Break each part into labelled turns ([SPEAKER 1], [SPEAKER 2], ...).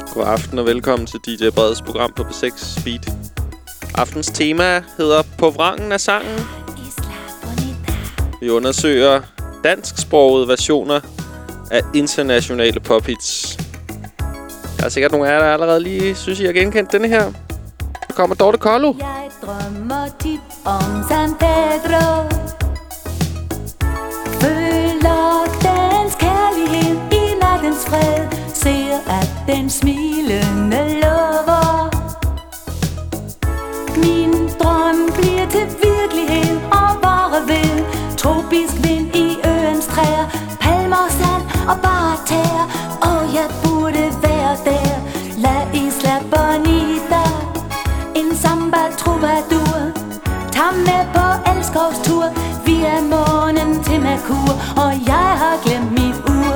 [SPEAKER 1] God aften og velkommen til DJ Breds program på B6 Beat. Aftens tema hedder På vrangen af sangen. Vi undersøger dansksprogede versioner af internationale pophits. Der er sikkert nogle af jer, der allerede lige synes, I har genkendt denne her. Der kommer Dorte Kollo.
[SPEAKER 2] Jeg drømmer tit om San Pedro. Føler dens kærlighed i nattens fred. Ser at den smilende lover. Min drøm bliver til virkelighed og varer ved. Tropisk vind i øens træer, palmer, sand og bare tæer. Og jeg burde være der. La Isla Bonita, en samba troubadour. Tag med på elskovstur, via månen til Merkur. Og jeg har glemt mit ur.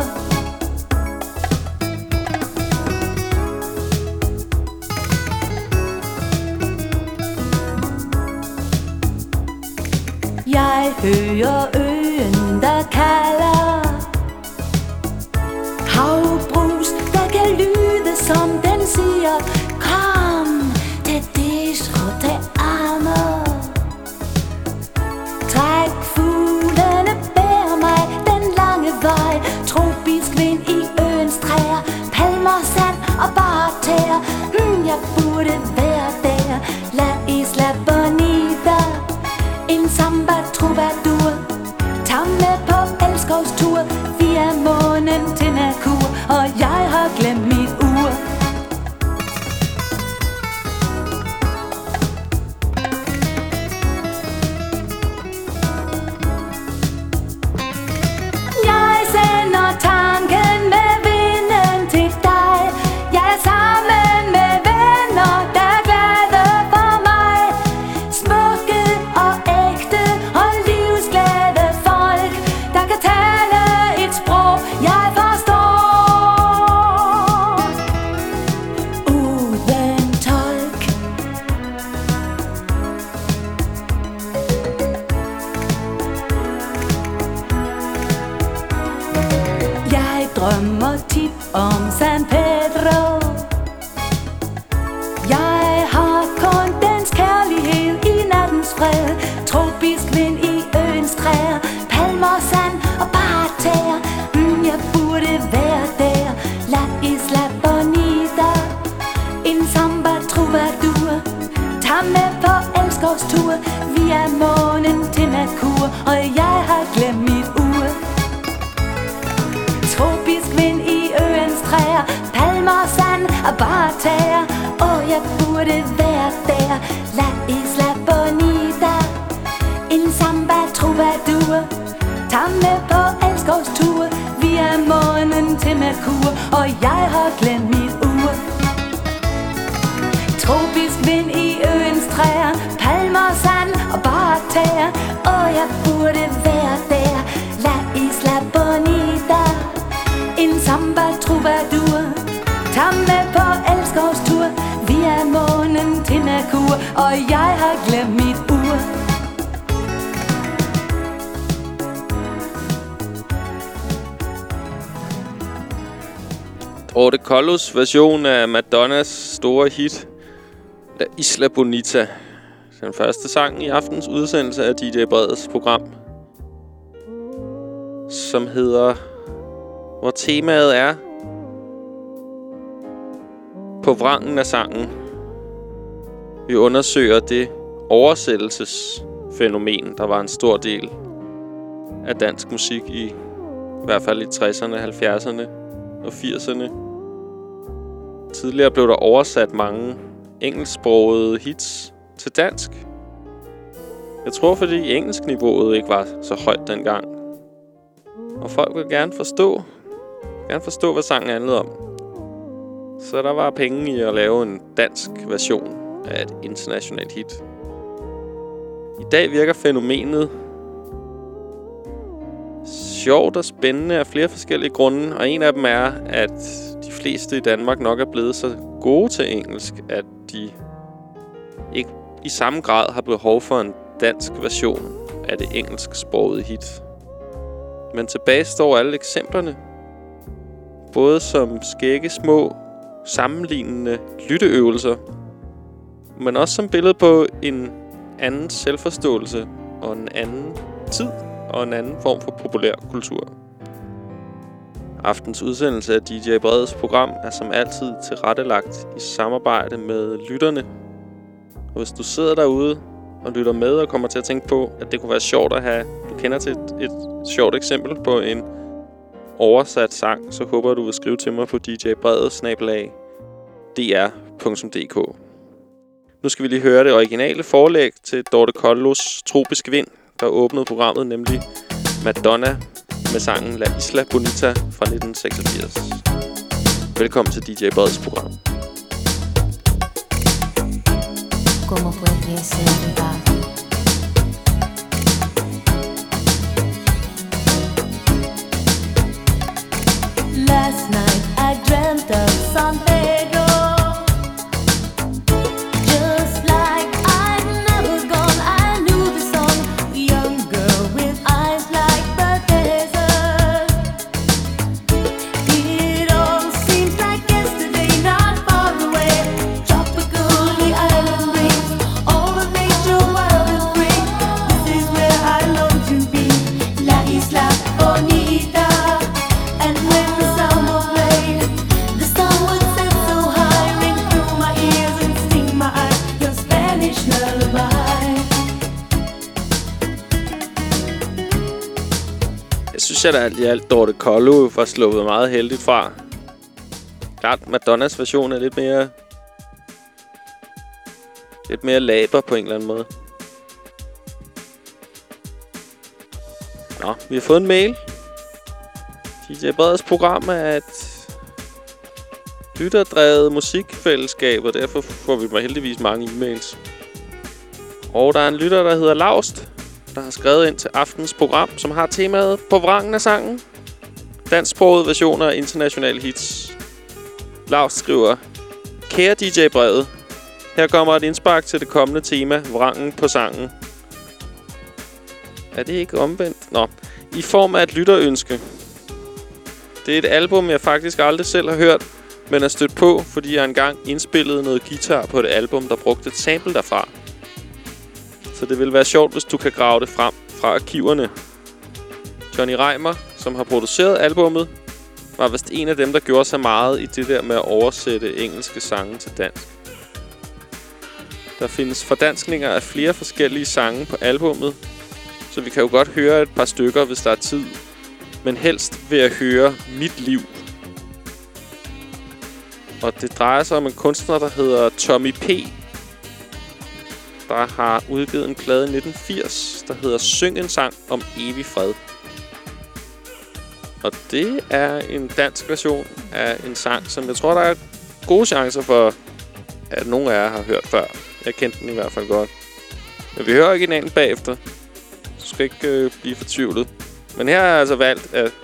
[SPEAKER 2] Jeg hører øen, der kalder. Havbrus, der kan lyde, som den siger. Kom, te disfrute amo. Træk fuglene, bær mig den lange vej. Tropisk vind i øens træer, palmer, sand og bare tæer. Jeg burde være der. La Isla Bonita, en samba troubadour. Tag med på elskovstur, via månen til Merkur. Og jeg har glemt mit ur. Jeg sender tanken med vinden til dig. Jeg er sammen med venner, der er glade for mig. Smukke og ægte og livsglade folk, der kan tale et sprog, jeg forstår. Uden tolk. Jeg drømmer tit om San Pedro. Jeg har kun dens kærlighed i nattens fred. Tropisk vind i øens træer, palmer, sand og bare tæer. Jeg burde være der. La Isla Bonita, en samba troubadour. Tag med på elskovstur, via månen til Merkur. Og jeg har glemt mit ur. Tropisk vind i øens træer, palmer, sand og bare tæer. Og jeg burde være der. La Isla Bonita, en samba troubadour. Tag med på elskovstur, via månen til Merkur. Og jeg har glemt mit ur. Tropisk vind i øens træer, palmer, sand og bare tæer. Og jeg burde være der. La Isla Bonita, en samba troubadour. Tag med på elskovstur, via månen til Merkur. Og jeg har glemt mit ur.
[SPEAKER 1] Dorte Kollos version af Madonnas store hit La Isla Bonita. Den første sang i aftens udsendelse af DJ Breds program, som hedder, hvor temaet er På vrangen af sangen. Vi undersøger det oversættelsesfænomen, der var en stor del af dansk musik i hvert fald i 60'erne, 70'erne og 80'erne. Tidligere blev der oversat mange engelsksprogede hits til dansk. Jeg tror, fordi engelskniveauet ikke var så højt dengang. Og folk ville gerne forstå, hvad sangen handlede om. Så der var penge i at lave en dansk version af et internationalt hit. I dag virker fænomenet sjovt og spændende af flere forskellige grunde, og en af dem er, at de fleste i Danmark nok er blevet så gode til engelsk, at de ikke i samme grad har behov for en dansk version af det engelsksprogede hit. Men tilbage står alle eksemplerne, både som skægge små sammenlignende lytteøvelser, men også som billede på en anden selvforståelse og en anden tid og en anden form for populær kultur. Aftens udsendelse af DJ Bredes program er som altid tilrettelagt i samarbejde med lytterne. Og hvis du sidder derude og lytter med og kommer til at tænke på, at det kunne være sjovt at have, du kender til et sjovt eksempel på en oversat sang, så håber jeg, du vil skrive til mig på djbredet@dr.dk. Nu skal vi lige høre det originale forlæg til Dorte Kollos Tropiske Vind, der åbnede programmet, nemlig Madonna med sangen La Isla Bonita fra 1986. Velkommen til DJ Breds program.
[SPEAKER 2] ¿Cómo fue que se iba? Last night I dreamt of San Pedro, just like I'd never gone. I knew the song, a young girl with eyes like the desert. It all seems like yesterday, not far away. Tropical, the island breeze, all of nature wild and free. This is where I long to be, La Isla Bonita. And when the summer played, the sun would set so high, ring through my ears and sting my eyes, your Spanish lullaby.
[SPEAKER 1] Jeg synes, at alt Dorte Kollo var sluppet meget heldigt fra. Klart, Madonnas version er lidt mere laber på en eller anden måde. Nå, vi har fået en mail. DJ Breds program er et lytterdrevet musikfællesskab, og derfor får vi heldigvis mange e-mails. Og der er en lytter, der hedder Laust, der har skrevet ind til aftens program, som har temaet På vrangen af sangen. Dansksprogede versioner af internationale hits. Laust skriver: Kære DJ Bredet, her kommer et indspark til det kommende tema, vrangen på sangen. Er det ikke omvendt? Nå. I form af et lytterønske. Det er et album, jeg faktisk aldrig selv har hørt, men er stødt på, fordi jeg engang indspillede noget guitar på et album, der brugte et sample derfra. Så det vil være sjovt, hvis du kan grave det frem fra arkiverne. Johnny Reimer, som har produceret albummet, var vist en af dem, der gjorde sig meget i det der med at oversætte engelske sange til dansk. Der findes fordanskninger af flere forskellige sange på albummet, så vi kan jo godt høre et par stykker, hvis der er tid. Men helst vil jeg høre Mit Liv. Og det drejer sig om en kunstner, der hedder Tommy P., der har udgivet en plade i 1980, der hedder Syng en sang om evig fred. Og det er en dansk version af en sang, som jeg tror, der er gode chancer for, at nogle af jer har hørt før. Jeg kendte den i hvert fald godt. Men vi hører originalen bagefter. Du skal ikke blive fortvivlet. Men her har jeg altså valgt, at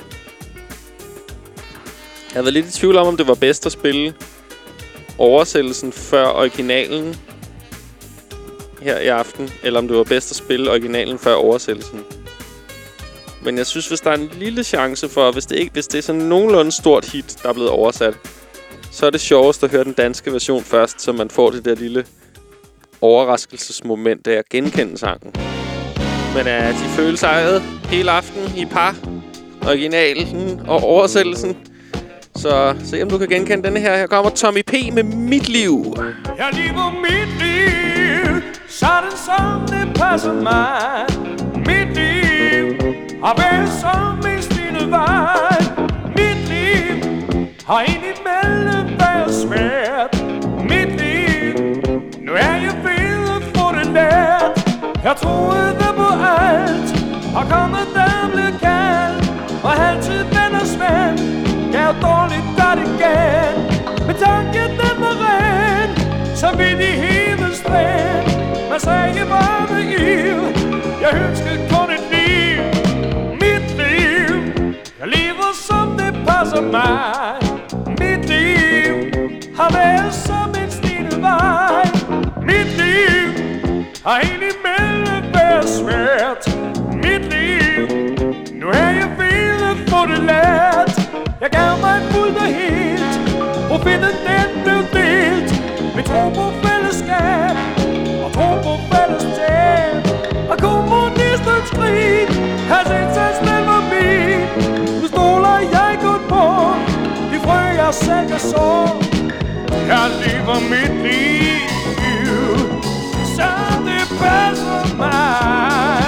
[SPEAKER 1] jeg har været lidt i tvivl om det var bedst at spille oversættelsen før originalen her i aften, eller om det var bedst at spille originalen før oversættelsen. Men jeg synes, hvis der er en lille chance for, hvis det er sådan nogenlunde stort hit, der er blevet oversat, så er det sjovest at høre den danske version først, så man får det der lille overraskelsesmoment af at genkende sangen. Men de føles ejet hele aften i par, originalen og oversættelsen. Så se om du kan genkende denne her. Her kommer Tommy P. med Mit Liv.
[SPEAKER 3] Jeg lever mit liv, sådan som det passer mig. Mit liv har været som en stille vej. Mit liv har indimellem været svært. Mit liv, nu er jeg ved at få det lært. Jeg troede på alt, og kommet der blev kaldt. Og altid vender svend, gav dårligt godt igen. Men tanken den var ren, som vidt i himmelens strand. Man sagde varme ild, jeg ønskede kun et liv. Mit liv, jeg lever som det passer mig. Mit liv har været som en stille vej. Mit liv har indimellem været svært. Mit liv, nu er jeg ved at få det lært. Jeg gav mig fuldt og helt, profet Tiden den blev delt. Vi tror på fællesskab og tror på fællesskab. Og kommunistens krig har set sig selv forbi. Nu stoler jeg kun på de frø jeg selv kan så. Jeg lever mit liv, så det passer mig.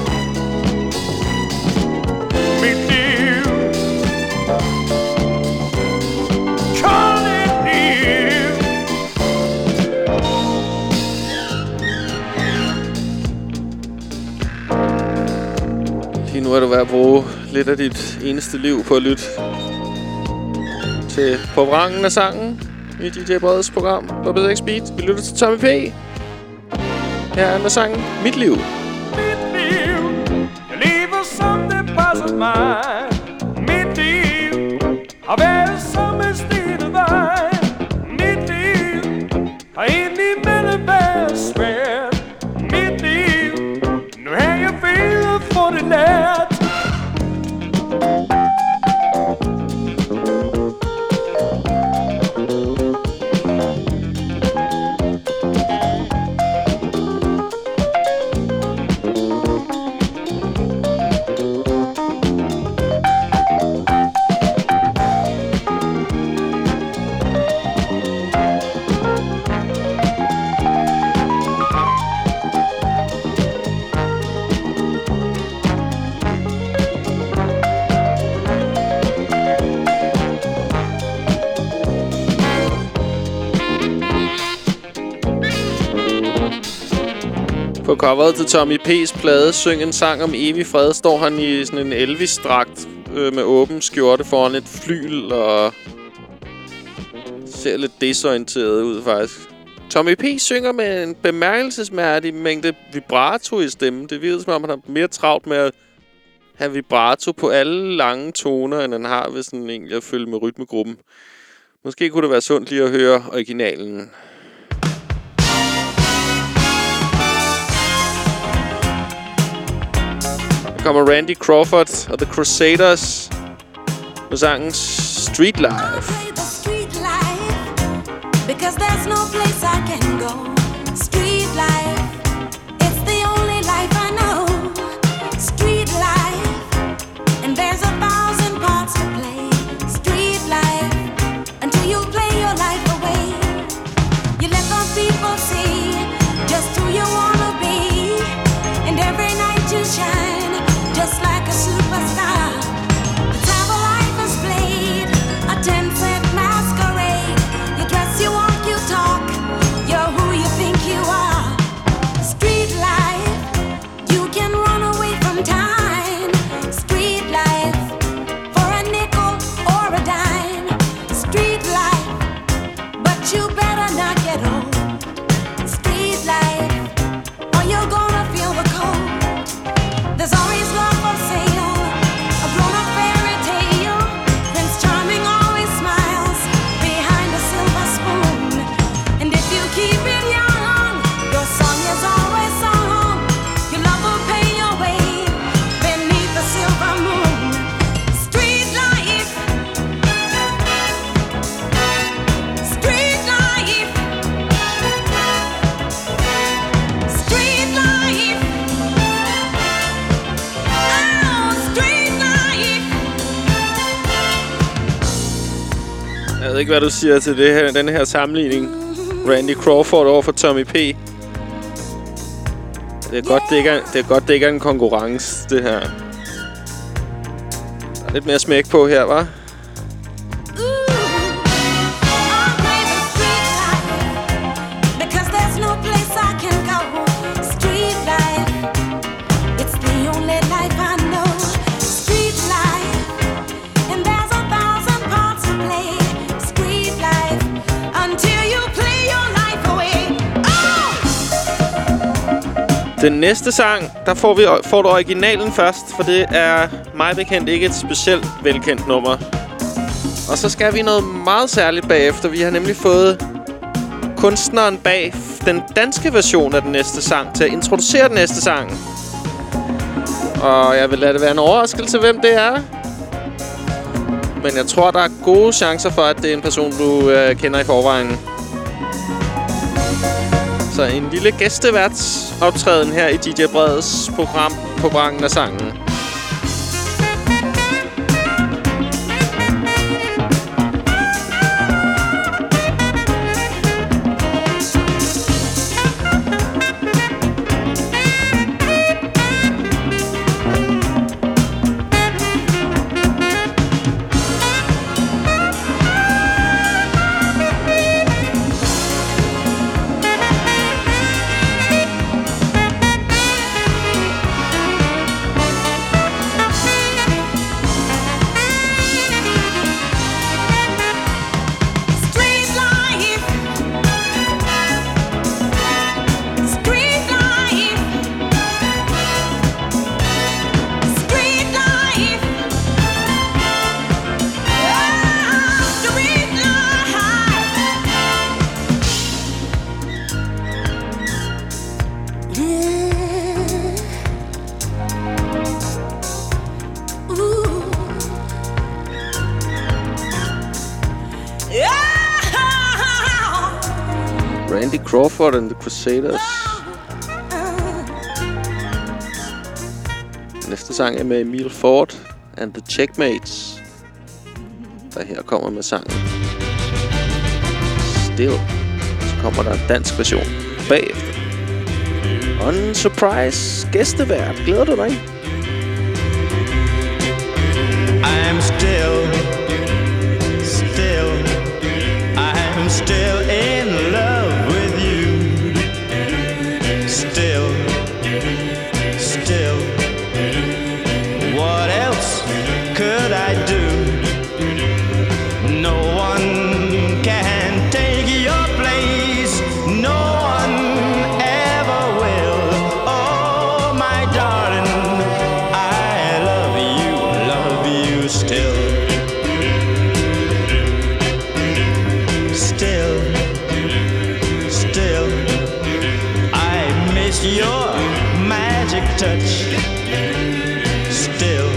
[SPEAKER 3] Mit liv, koldt liv.
[SPEAKER 1] Lige nu er du ved at bruge lidt af dit eneste liv på at lytte til På Vrangen af sangen i DJ Breds program på BZX Beat. Vi lytter til Tommy P. Her er med sangen Mit Liv.
[SPEAKER 3] Mit liv, jeg lever som det passer mig. Mit liv har været som en stenevej. Mit liv har indimellem været svært. Mit liv, nu har jeg ved at få det lært.
[SPEAKER 1] På coveret til Tommy P's plade Syng en sang om evig fred står han i sådan en Elvis-dragt med åben skjorte foran et flyl og ser lidt desorienteret ud faktisk. Tommy P synger med en bemærkelsesværdig mængde vibrato i stemmen. Det virker som om han har mere travlt med at have vibrato på alle lange toner, end han har ved sådan egentlig at følge med rytmegruppen. Måske kunne det være sundt lige at høre originalen. Der kommer Randy Crawford og The Crusaders med sangen Street Life.
[SPEAKER 4] Because there's no place I can go. Street life, it's the only life I know. Street life, and there's 1,000 parts to play. Street life, until you play your life away. You let the people see just who you wanna be, and every night you shine just like a superstar. That's how a life is played, a 10-cent masquerade. You dress, you walk, you talk, you're who you think you are. Street life, you can run away from time. Street life, for a nickel or a dime. Street life, but you better not get old. Street life, or you're gonna feel the cold. There's always love for sale, a grown-up fairy tale. Prince Charming always smiles behind a silver spoon. And if you keep it young, your song is always sung. Your love will pay your way beneath the silver moon. Street life, street life, street life. Oh, street life.
[SPEAKER 1] Jeg ved ikke, hvad du siger til det her, denne her sammenligning. Randy Crawford over for Tommy P. Det er godt, det ikke er en konkurrence, det her. Der er lidt mere smæk på her, hva'?
[SPEAKER 4] Because there's no place I can go. Street life, it's the only life I know. Street life, and there's 1,000 parts to play. Street life, until you play your life away. Oh!
[SPEAKER 1] Den næste sang, der får du originalen først, for det er mig bekendt ikke et specielt velkendt nummer. Og så skal vi noget meget særligt bagefter. Vi har nemlig fået kunstneren bag den danske version af den næste sang til at introducere den næste sang. Og jeg vil lade det være en overraskelse, hvem det er. Men jeg tror, der er gode chancer for, at det er en person, du kender i forvejen. Så en lille gæsteværtsoptræden her i DJ Breds program på Brangen af Sangen. Crawford and the Crusaders. Næste sang er med Emil Ford and the Checkmates, der her kommer med sangen Still. Så kommer der en dansk version bagefter. Og en surprise gæstevært. Glæder du dig?
[SPEAKER 5] I'm still in love with you. Still, what else could I do? No one can take your place. No one ever will. Oh, my darling, I love you still. Your magic touch. Still,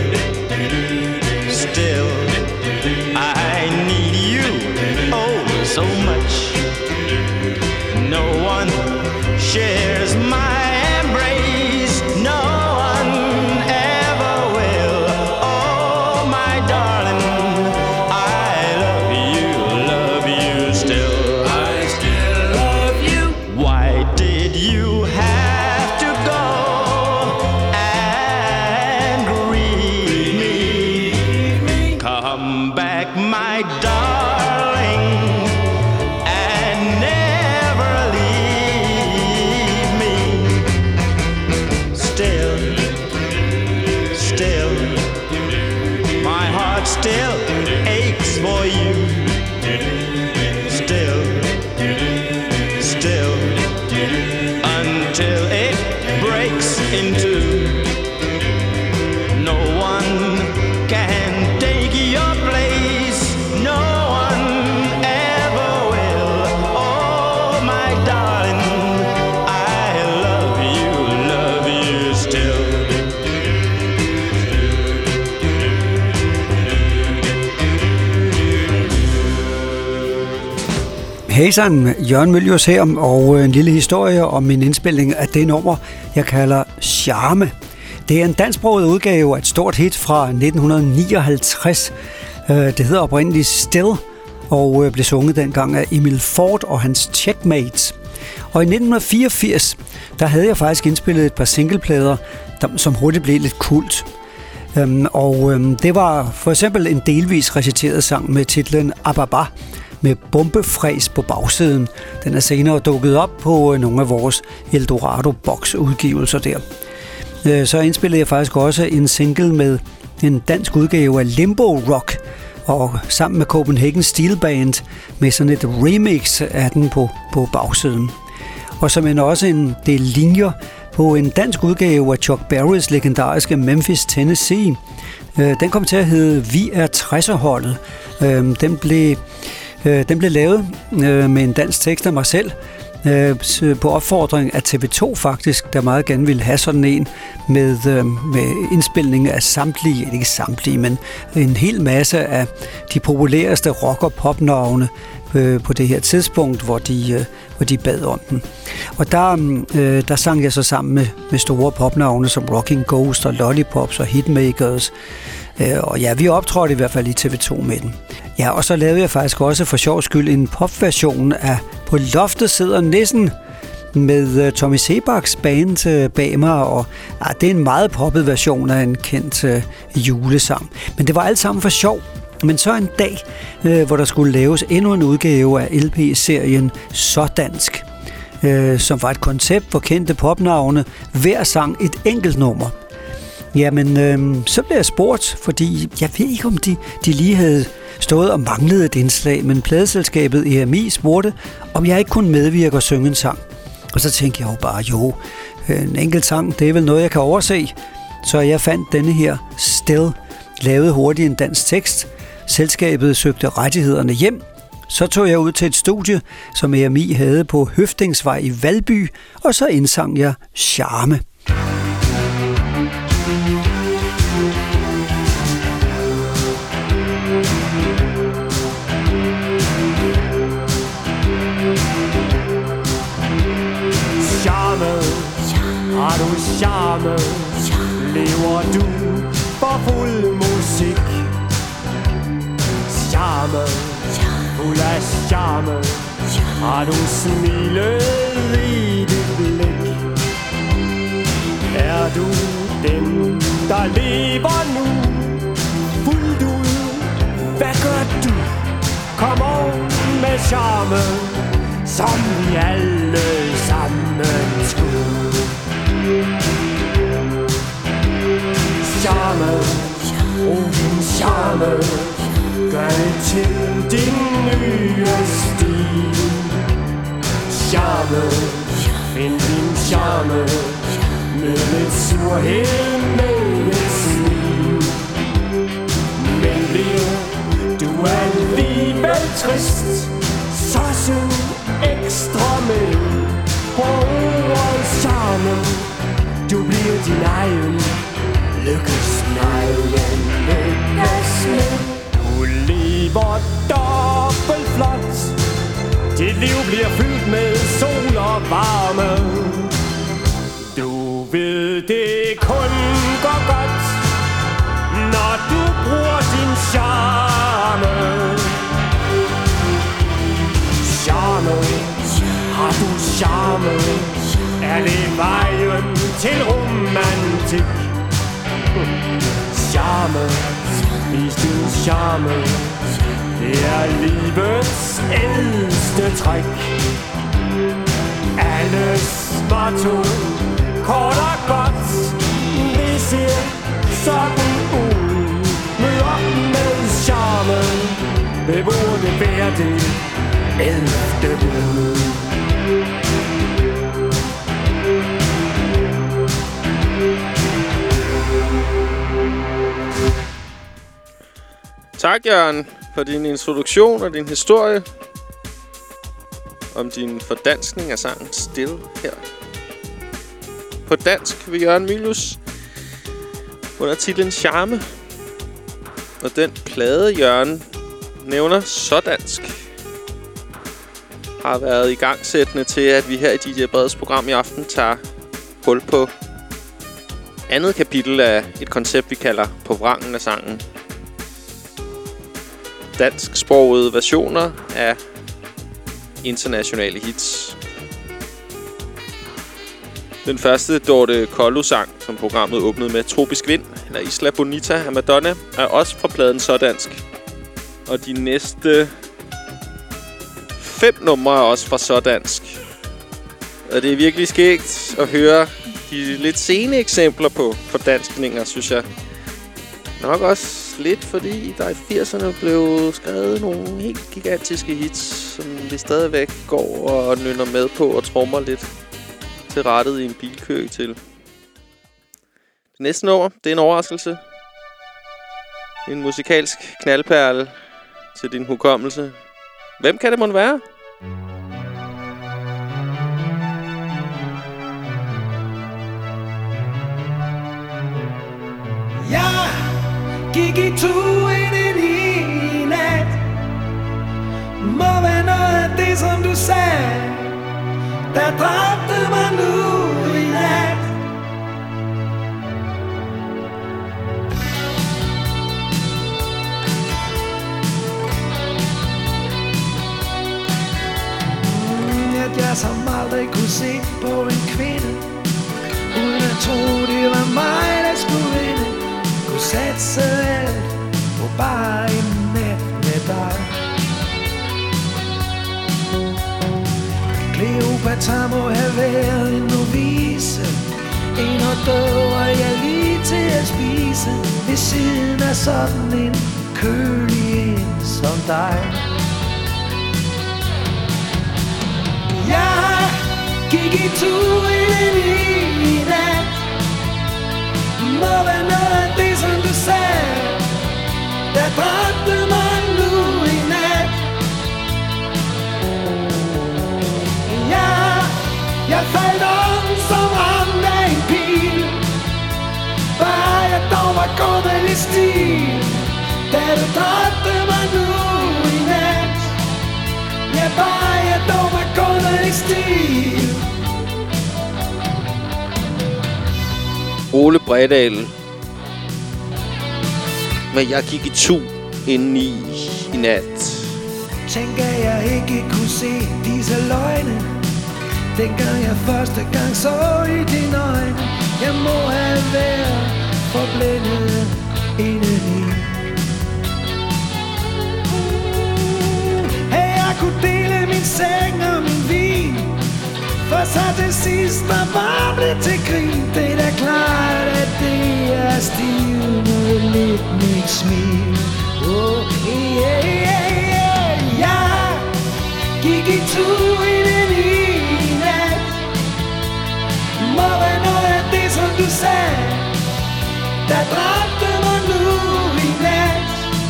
[SPEAKER 5] I need you oh so much. No one shares my embrace. No one ever will. Oh, my darling, I love you still. I still love you. Why did you have to go and grieve me? Come back, my darling, and never leave me. Still, my heart still aches for you. Still, until it breaks in two. No one can take your place. No one ever will. Oh, my darling, I love you still.
[SPEAKER 6] Hej sann, Jørgen Mylius her, og en lille historie om min indspilning af det nummer, jeg kalder Charme. Det er en dansksproget udgave af et stort hit fra 1959. Det hedder oprindeligt Still, og blev sunget dengang af Emil Ford og hans Checkmates. Og i 1984, der havde jeg faktisk indspillet et par singleplader, som hurtigt blev lidt kult. Det var for eksempel en delvis reciteret sang med titlen Ababa, med bombefræs på bagsiden. Den er senere dukket op på nogle af vores Eldorado-box-udgivelser der. Så indspillede jeg faktisk også en single med en dansk udgave af Limbo Rock, og sammen med Copenhagen Steel Band med sådan et remix af den på bagsiden. Og så men også en del linjer på en dansk udgave af Chuck Berrys legendariske Memphis, Tennessee. Den kom til at hedde Vi er 60'er-holdet. Den blev lavet med en dansk tekst af mig selv, på opfordring af TV2 faktisk, der meget gerne ville have sådan en med indspilning af samtlige, ikke samtlige, men en hel masse af de populæreste rock- og popnavne på det her tidspunkt, hvor de bad om den. Og der sang jeg så sammen med store popnavne som Rocking Ghost og Lollipops og Hitmakers. Og ja, vi optrådte i hvert fald i TV2 med den. Ja, og så lavede jeg faktisk også for sjov skyld en popversion af På loftet sidder nissen med Tommy Sebaks band bag mig, og det er en meget poppet version af en kendt julesang. Men det var alt sammen for sjov. Men så en dag, hvor der skulle laves endnu en udgave af LP-serien Så Dansk, som var et koncept, hvor kendte popnavne hver sang et enkelt nummer. Jamen, så blev jeg spurgt, fordi jeg ved ikke, om de lige havde stået og manglede et indslag, men pladeselskabet EMI spurgte, om jeg ikke kunne medvirke og synge en sang. Og så tænkte jeg jo bare, en enkelt sang, det er vel noget, jeg kan overse. Så jeg fandt denne her Still, lavede hurtigt en dansk tekst. Selskabet søgte rettighederne hjem. Så tog jeg ud til et studie, som EMI havde på Høftingsvej i Valby, og så indsang jeg Charme.
[SPEAKER 3] Har du charme, lever du for fuld musik. Charme, fuld af charme, har du smilet i dit blik. Er du den, der lever nu, fuldt ud, hvad gør du? Kom on med charme, som vi alle sammen skulle. Charme, din charme, gør det til din nye stil. Charme, find din charme, med lidt surhed, med et smil. Men bliver du alligevel trist, så syng ekstra med på ordet charme. Du bliver din egen lykkesnegle, lykkesmed. Du lever dobbelt flot, dit liv bliver fyldt med sol og varme. Du ved det kun går godt, når du bruger din charme. Charme, har du charme, er det vejen til romantik. Charme, vis din charme, det er livets ældste træk. Alles motto, kort og godt, det ser sådan ud. Mød op med charme, det burde være det 11. bud.
[SPEAKER 1] Tak, Jørgen, for din introduktion og din historie om din fordanskning af sangen Still her. På dansk ved Jørgen Mylius under titlen Charme. Og den plade, Jørgen nævner Så Dansk, har været i gangsættende til, at vi her i DJ Breds program i aften tager hul på andet kapitel af et koncept, vi kalder På vrangen af sangen. Dansksprogede versioner af internationale hits. Den første Dorte Kollo-sang, som programmet åbnede med, Tropisk Vind, eller Isla Bonita af Madonna, er også fra pladen Så Dansk. Og de næste 5 numre er også fra Så Dansk. Og det er virkelig skægt at høre de lidt sene eksempler på fordanskninger, synes jeg. Nok også lidt, fordi der i 80'erne blev skrevet nogle helt gigantiske hits, som vi stadigvæk går og nynner med på og trommer lidt til rettet i en bilkø til. Det næste nummer, det er en overraskelse. En musikalsk knaldperle til din hukommelse. Hvem kan det mon være?
[SPEAKER 3] gik i tur ind i nat. Må være noget af det, som du sagde, der dræbte mig nu i nat. At jeg som aldrig kunne se på en kvinde, uden at tro, det var mig, der skulle vinde. Kunne satse alt på bare en nat med dig. Kleopatra må have været en novise, en og død, og jeg lige til at spise ved siden af sådan en kølig en som dig. Jeg gik i tur ind i nat. Må være noget af det, som du sagde, der dræbte mig nu i nat. Jeg faldt om som ramt af en pil. Bare jeg dog var gået med lidt stil, da du dræbte mig nu i nat. Ja, bare jeg dog var gået med lidt stil.
[SPEAKER 1] Ole Bredahl. Men jeg gik i tur indeni i nat.
[SPEAKER 3] Tænker jeg ikke kunne se disse løgne, dengang jeg første gang så i dine øjne. Jeg må have været forblændet indeni. Hey, jeg kunne dele min seng og min vin, for så til sidst der bare blev til grin. Det er da klart, at det er stivnet lidt mit smil. Oh, yeah, yeah, yeah. Jeg gik i tur ind i nat. Må være noget af det, som du sagde, der dræbte mig nu i nat.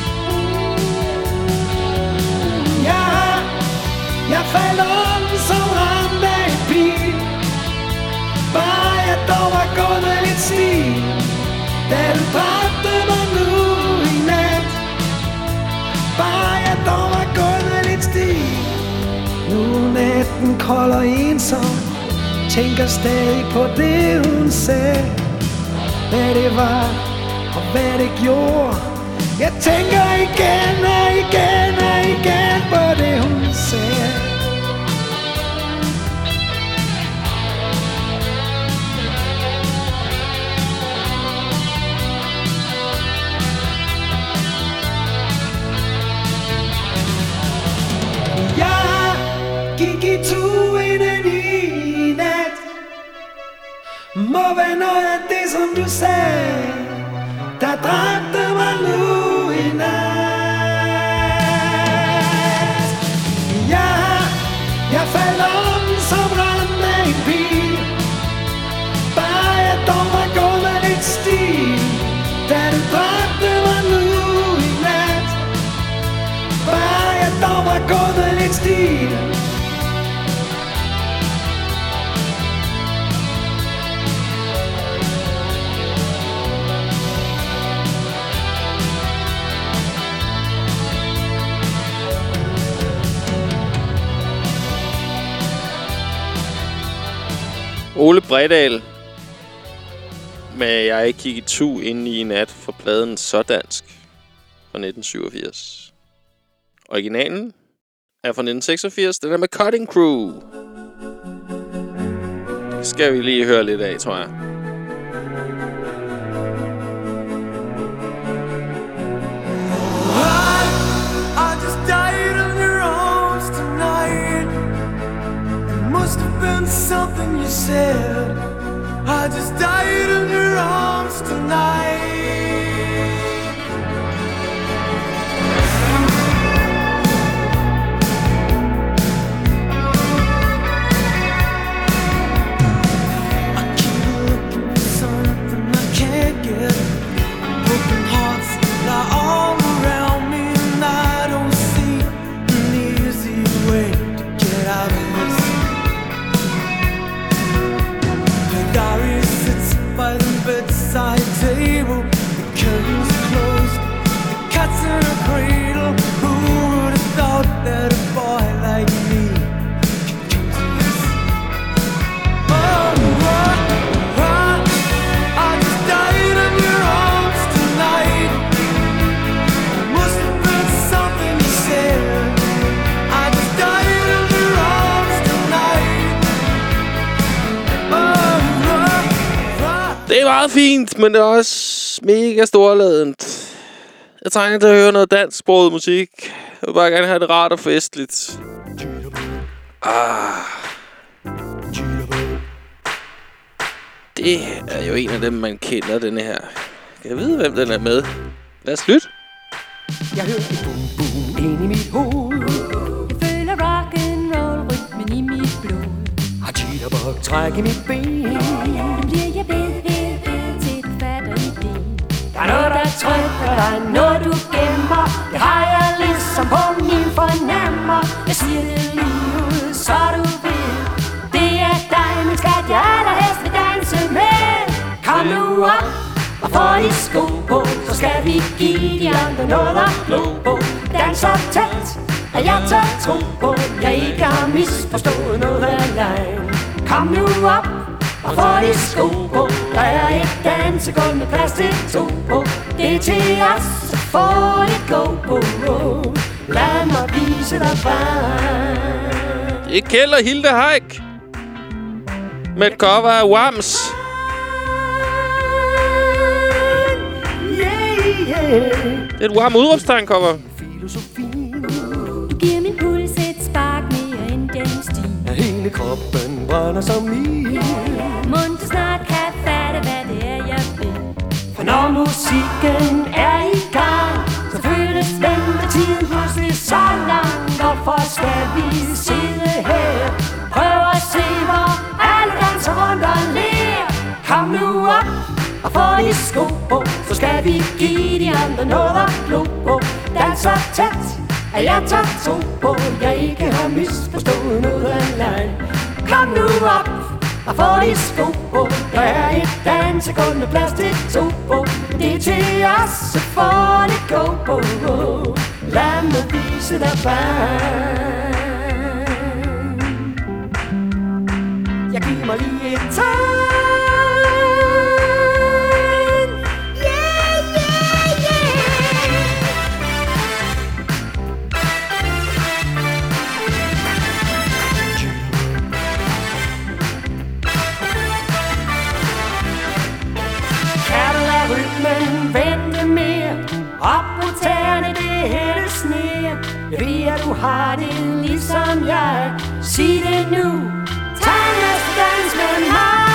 [SPEAKER 3] Jeg faldt om som ramt af en pil. Bare jeg dog var gået med lidt stil, da du dræbte mig nu i nat. Bare jeg dog var gået med lidt stil. Nu natten kold og ensom, tænker stadig på det hun sagde. Hvad det var og hvad det gjorde. Jeg tænker igen og igen og igen på det hun sagde. Jeg gik i tur ind i nat. Må være noget af det, som du sagde, der dræbte mig nu i nat. Jeg faldt om som ramt af en pil. Bare jeg dog var gået med lidt stil, da du dræbte mig nu i nat. Bare jeg dog var gået med lidt stil.
[SPEAKER 1] Ole Bredahl med Jeg gik i tur ind i nat for pladen Så Dansk fra 1987. Originalen er fra 1986. Den er med Cutting Crew. Det skal vi lige høre lidt af, tror jeg.
[SPEAKER 3] I just died in your arms tonight. It must have been something you said. I just died in your arms tonight. I keep looking for something I can't get. Broken hearts lie all around me, and I don't see an easy way to get out of this. The diary sits by the bedside table.
[SPEAKER 1] meget fint, men det er også mega storladent. Jeg trænger til at høre noget dansksproget musik. Jeg vil bare gerne have det rart og festligt. Det er jo en af dem, man kender, denne her. Kan jeg vide, hvem den er med? Lad os lytte.
[SPEAKER 3] Jeg hører et boom boom ind i mit hoved.
[SPEAKER 2] Jeg føler rock'n'roll-rytmen i mit blod.
[SPEAKER 3] Har jitterbug træk i mit ben.
[SPEAKER 2] Nu bliver jeg ved til du fatter idéen.
[SPEAKER 3] Der er noget, der trykker, der er noget, du gemmer. Det har jeg ligesom på min fornemmer.
[SPEAKER 2] Jeg siger det lige ud, så du ved. Det er dig, min skat, jeg allerhelst vil danse med.
[SPEAKER 3] Kom nu op og få de sko på, så skal vi give de andre noget at glo på. Dans så tæt, at jeg tør tro på, jeg ikke har misforstået noget af lejen. Kom nu op og få de sko på, der er et dansegulv med plads til to på. Det er til os, så få det go på. Lad mig vise dig vejen.
[SPEAKER 1] Det er Kjeld og Hilde Haik med et cover af Whams. Det er et Wham udråbstegn-cover.
[SPEAKER 2] Du giver min puls et spark mere end den stil.
[SPEAKER 3] Hele kroppen brænder som ild.
[SPEAKER 2] Mund du snart kan fatte, hvad det er, jeg vil.
[SPEAKER 3] For når musikken er i gang, så føles ventetiden pludselig så lang. Hvorfor skal vi sidde her? Prøv at se, hvor alle danser rundt og ler. Kom nu op og få de sko på, så skal vi give de andre noget at glo på. Dans så tæt, at jeg tør tro på, jeg ikke har misforstået noget af lejen. Kom nu op og få de sko på, der er et dansegulv med plads til to på. Det er til os, så får det go på. Lad mig vise dig vejen. Jeg giver mig lige et tegn. Rytmen vente mere. Op på tæerne, det hele sner. Jeg ved, at du har det ligesom jeg. Sig det nu. Tag næste dans med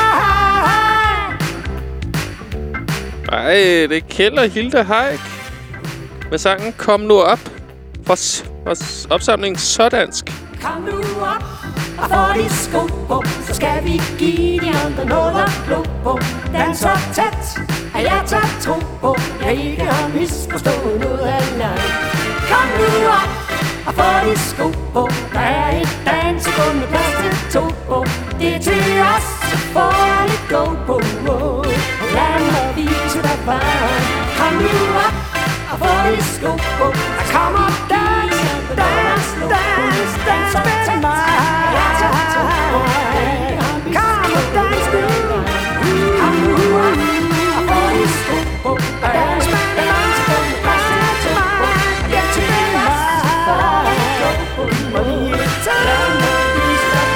[SPEAKER 3] mig.
[SPEAKER 1] Ej, det er Kjeld og Hilde Haik med sangen Kom nu op fra opsamlingen Så Dansk.
[SPEAKER 3] Kom nu op og få de sko på, så skal vi give de andre noget at glo på. Dans så tæt, at jeg tør tro på, jeg ikke har misforstået noget af lejen. Kom nu op og få de sko på, der er et dansegulv med plads til to på. Det er til os, så får det go på. Lad mig vise dig vejen. Kom nu op og få de sko på, der kommer dans, dans, dans, dans med mig. Kom og dans nu. Kom nu op og få de sko på, dans med mig. Det er til os, så får det go på. Lad mig vise dig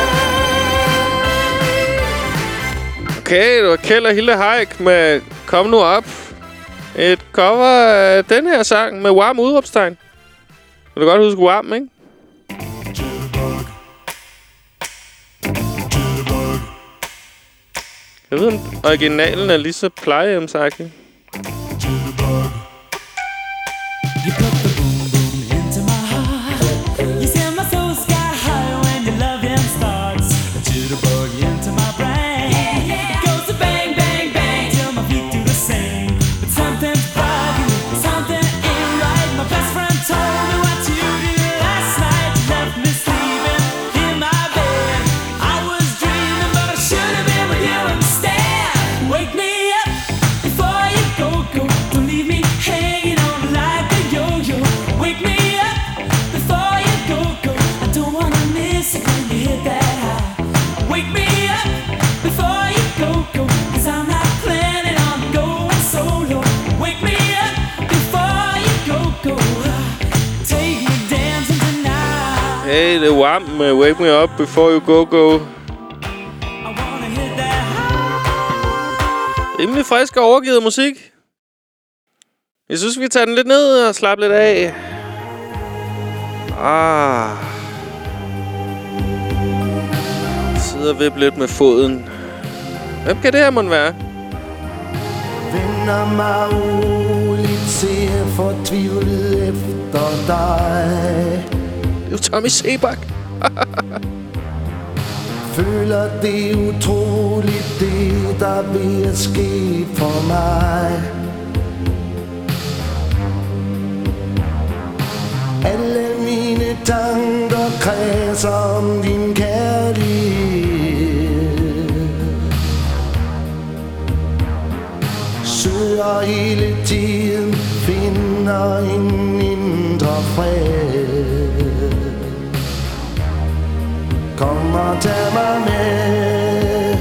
[SPEAKER 3] vejen.
[SPEAKER 1] Okay, det var Kjeld og Hilde Haik med Kom nu op. Et cover af den her sang med Wham udråbstegn. Kan du godt huske Wham, ikke? Jeg ved, om originalen er lige så plejehjemsagtig. Hey, det er Wham med Wake Me Up Before You Go Go. Rimelig frisk og overgivet musik. Jeg synes, vi tager den lidt ned og slapper lidt af. Sidder og vipper lidt med foden. Hvem kan det her måtte være?
[SPEAKER 7] Vender mig uligt, ser fortvivlet efter dig.
[SPEAKER 1] Det er jo Tommy Sebak.
[SPEAKER 7] Føler det utroligt, det der vil at ske for mig. Alle mine tanker kredser om din kærlighed. Søger hele tiden, finder en indre fred. Kom og tag mig med.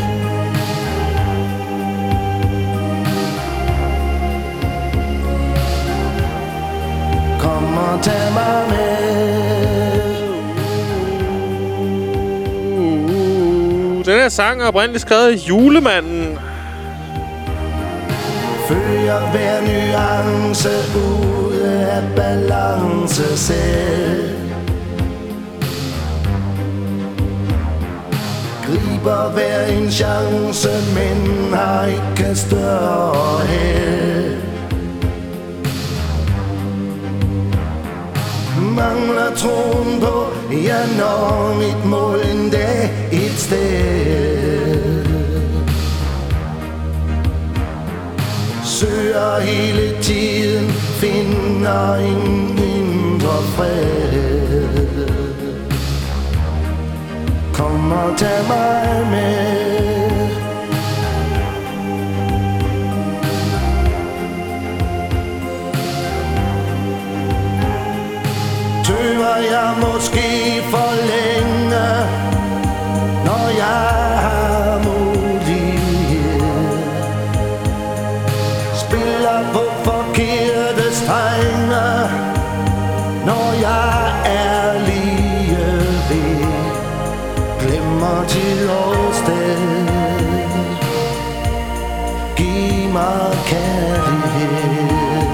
[SPEAKER 7] Kom og tag mig med.
[SPEAKER 1] Den her sang er oprindeligt skrevet af Julemanden.
[SPEAKER 7] Følger hver nuance ude af balance selv. Griber hver en chance, men har ikke større held. Mangler troen på, jeg når mit mål en dag et sted. Søger hele tiden, finder en indre fred. Kom og tag mig med. Tøver jeg måske for længe, når jeg har mulighed. Spiller på forkerte strenge, når jeg er lige ved. Glemmer tid og sted. Giv mig kærlighed.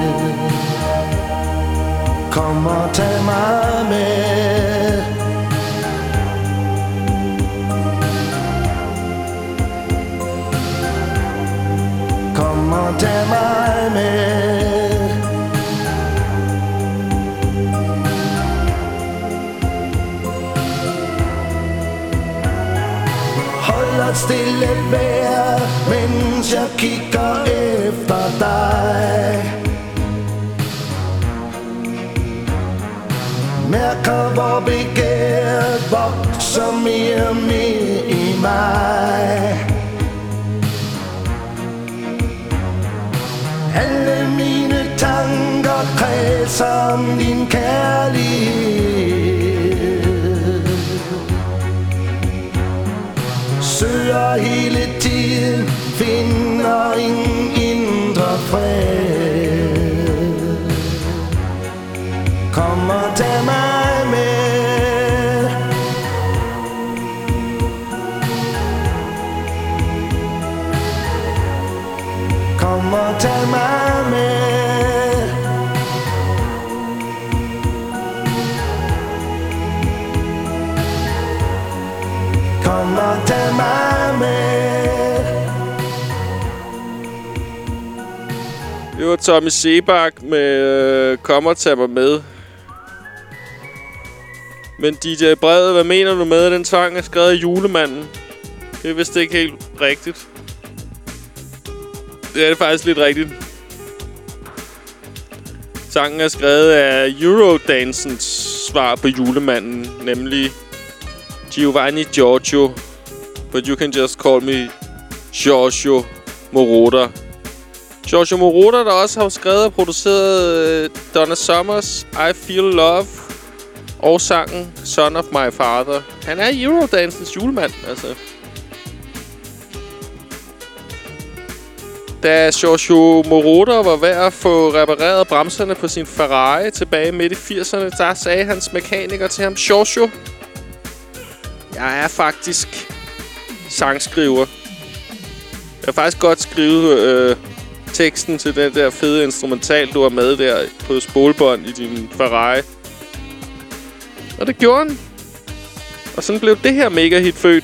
[SPEAKER 7] Kom og tag mig med. Kom og tag mig med. Hold stille vær, mens jeg kigger efter dig. Mærker, hvor begæret vokser mere og mere i mig. Alle mine tanker kredser om din kærlighed. Søger hele tiden, finder en indre fred. Kom og tag mig med. Kom og tag mig med. Kom og tag mig med.
[SPEAKER 1] Det var Tommy Sebak med Kom og tag mig med. Men DJ Brede, hvad mener du med, at den sang er skrevet af Julemanden? Det er vist ikke helt rigtigt. Det er det faktisk lidt rigtigt. Sangen er skrevet af Eurodancens svar på Julemanden, nemlig Giovanni Giorgio. But you can just call me Giorgio Moroder. Giorgio Moroder, der også har skrevet og produceret Donna Summers I Feel Love og sangen Son of My Father. Han er Eurodancens julemand, altså. Da Giorgio Moroder var ved at få repareret bremserne på sin Ferrari tilbage midt i 80'erne, der sagde hans mekaniker til ham: Giorgio, jeg er faktisk sangskriver. kan faktisk godt skrive teksten til den der fede instrumental, du har med der på spolebånd i din Ferrari. Og det gjorde han. Og sådan blev det her mega-hit født.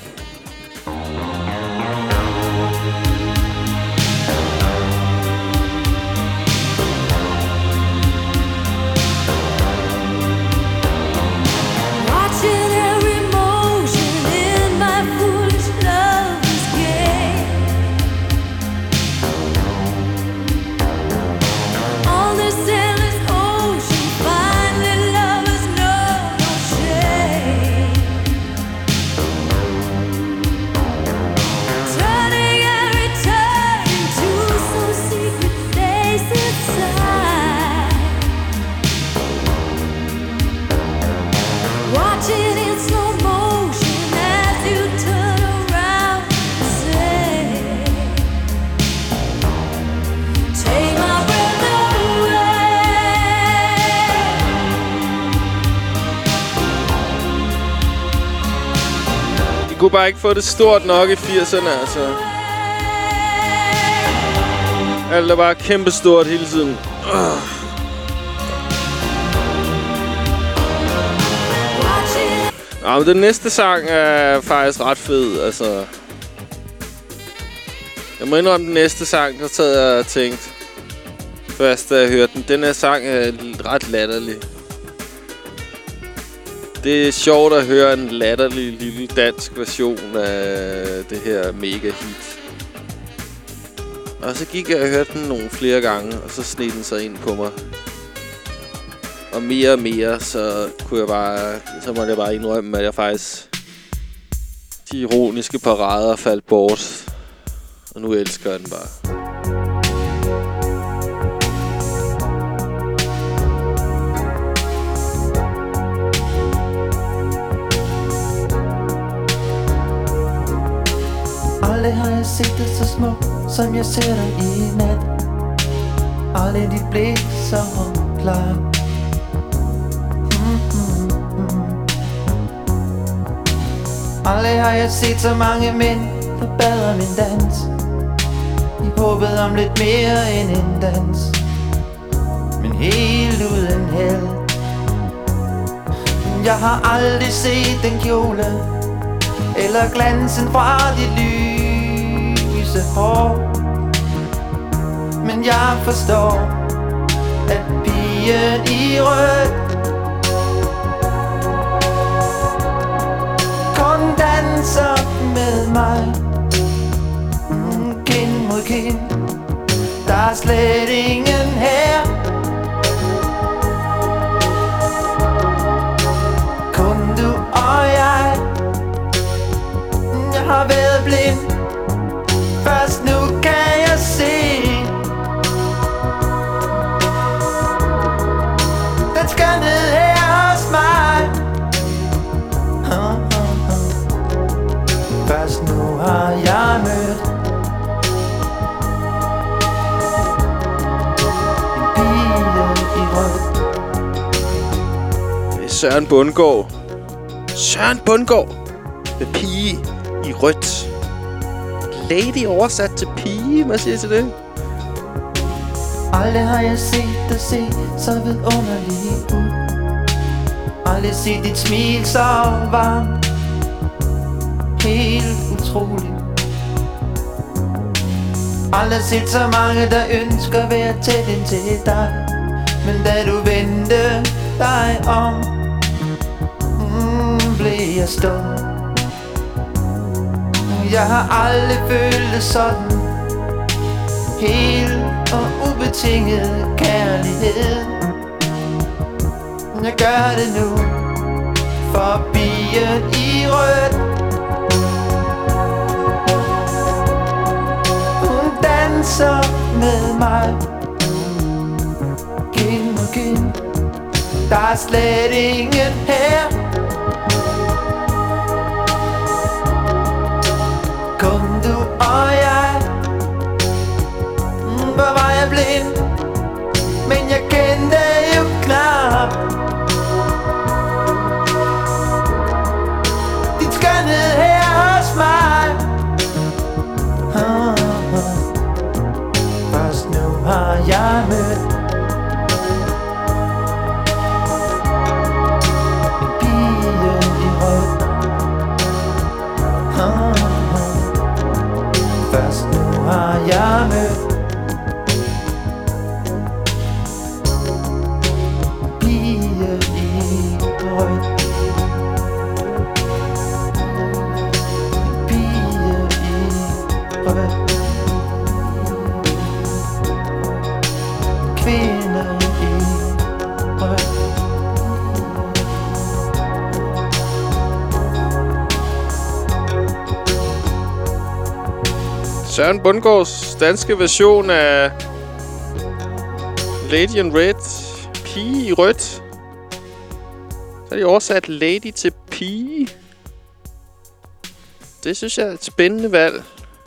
[SPEAKER 1] Kunne bare ikke få det stort nok i 80'erne, altså. Alt er bare kæmpestort hele tiden. Ja, men den næste sang er faktisk ret fed, altså. Jeg må indrømme den næste sang, der sad jeg og tænkte først, da jeg hørte den. Den her sang er ret latterlig. Det er sjovt at høre en latterlig lille dansk version af det her mega-hit. Og så gik jeg og hørte den nogle flere gange, og så sned den sig ind på mig. Og mere, så måtte jeg bare indrømme, at jeg faktisk de ironiske parader faldt bort. Og nu elsker jeg den bare.
[SPEAKER 8] Aldrig har jeg set dig så smuk, som jeg ser dig i nat. Aldrig dit blik så klart. Aldrig har jeg set så mange mænd, der bad om en dans. I håbet om lidt mere end en dans, men helt uden held. Jeg har aldrig set den kjole eller glansen fra dit lyse hår, men jeg forstår, at pigen i rødt kun danser med mig. Kind mod kind, der er slet ingen her. Kun du og jeg. Jeg har været blind, først nu kan jeg se. Den skal ned her hos mig. Først nu har jeg mødt en pige i rødt.
[SPEAKER 1] Det er Søren Bundgaard. Søren Bundgaard med Pige i rødt. Lady oversat til pige, hvad siger til det?
[SPEAKER 8] Aldrig har jeg set dig se så vidunderligt ud. Aldrig set dit smil så varmt. Helt utroligt. Aldrig set så mange, der ønsker at være tæt ind til dig. Men da du vendte dig om, blev jeg stum. Jeg har aldrig følt det sådan. Helt og ubetinget kærlighed. Jeg gør det nu for pigen i rødt. Hun danser med mig. Kind mod kind, der er slet ingen her. Kun du og jeg. Hvor var jeg blind, men jeg kendte jo knap din skønhed her hos mig.
[SPEAKER 1] Søren Bundgaards danske version af Lady in Red, Pige i rødt. Så har de oversat Lady til pige. Det synes jeg er et spændende valg.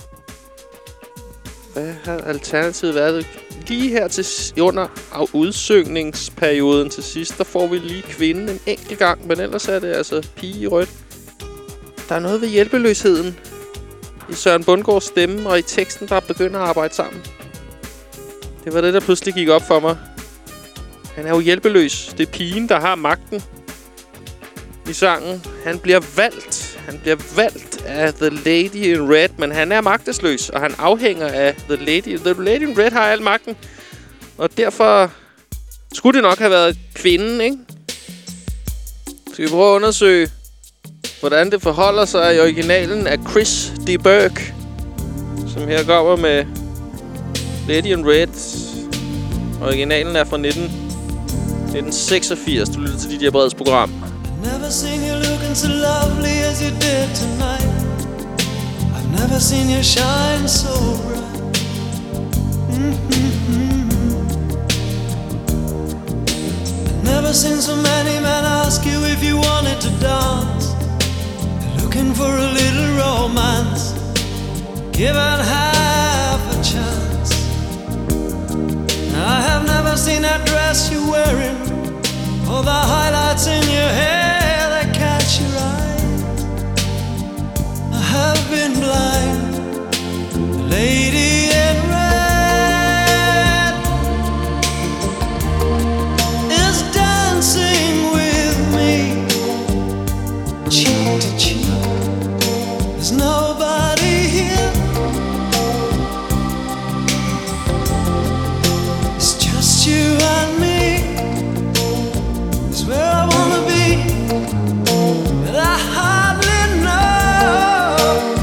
[SPEAKER 1] Hvad har alternativet været? Lige her til under udsøgningsperioden til sidst, der får vi lige kvinden en enkelt gang, men ellers er det altså Pige i rødt. Der er noget ved hjælpeløsheden i Søren Bundgaards stemme og i teksten, der begynder at arbejde sammen. Det var det, der pludselig gik op for mig. Han er jo hjælpeløs. Det er pigen, der har magten i sangen. Han bliver valgt. Han bliver valgt af The Lady in Red, men han er magtesløs, og han afhænger af The Lady. The Lady in Red har al magten, og derfor skulle det nok have været kvinden, ikke? Skal vi prøve at undersøge, hvordan det forholder sig i originalen af Chris de Burgh, som her kommer med Lady in Red. Originalen er fra 1986. Du lytter til DJ Breds program.
[SPEAKER 9] Never seen you looking so lovely as you did tonight. I've never seen you shine so bright. I've never seen so many men ask you if you wanted to dance. They're looking for a little romance, given half a chance. I have never seen that dress you're wearing, all the highlights in your hair that catch your eye. I have been blind. The lady in red is dancing with me, cheek to cheek. There's nobody here. It's just you and me. Where I wanna be, but I hardly know.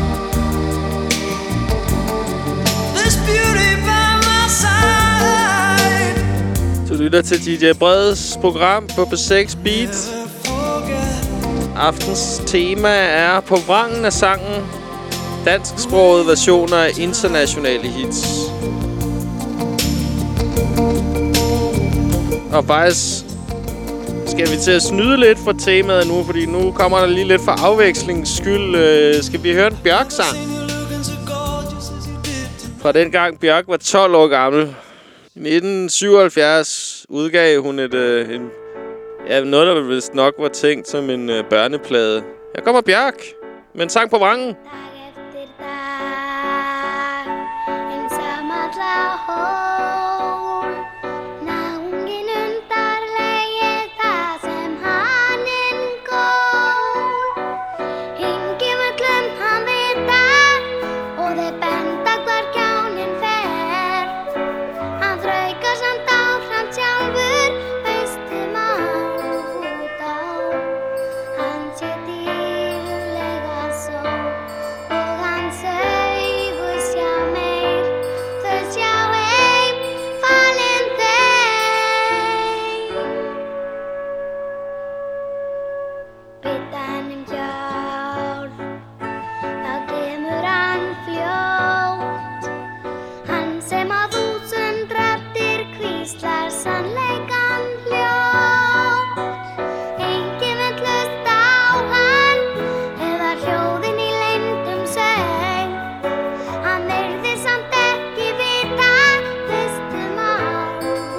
[SPEAKER 9] This beauty by my side.
[SPEAKER 1] Du lytter til DJ Breds program på B6 Beat. Aftens tema er på vrangen af sangen. Dansksprogede versioner af internationale hits. Og faktisk skal vi til at snyde lidt for temaet nu, fordi nu kommer der lige lidt for afvekslings skyld. Skal vi høre en Bjørk-sang? Fra dengang Bjørk var 12 år gammel. I 1977 udgav hun noget, der vist nok var tænkt som en børneplade. Her kommer Bjørk med en sang på vrangen.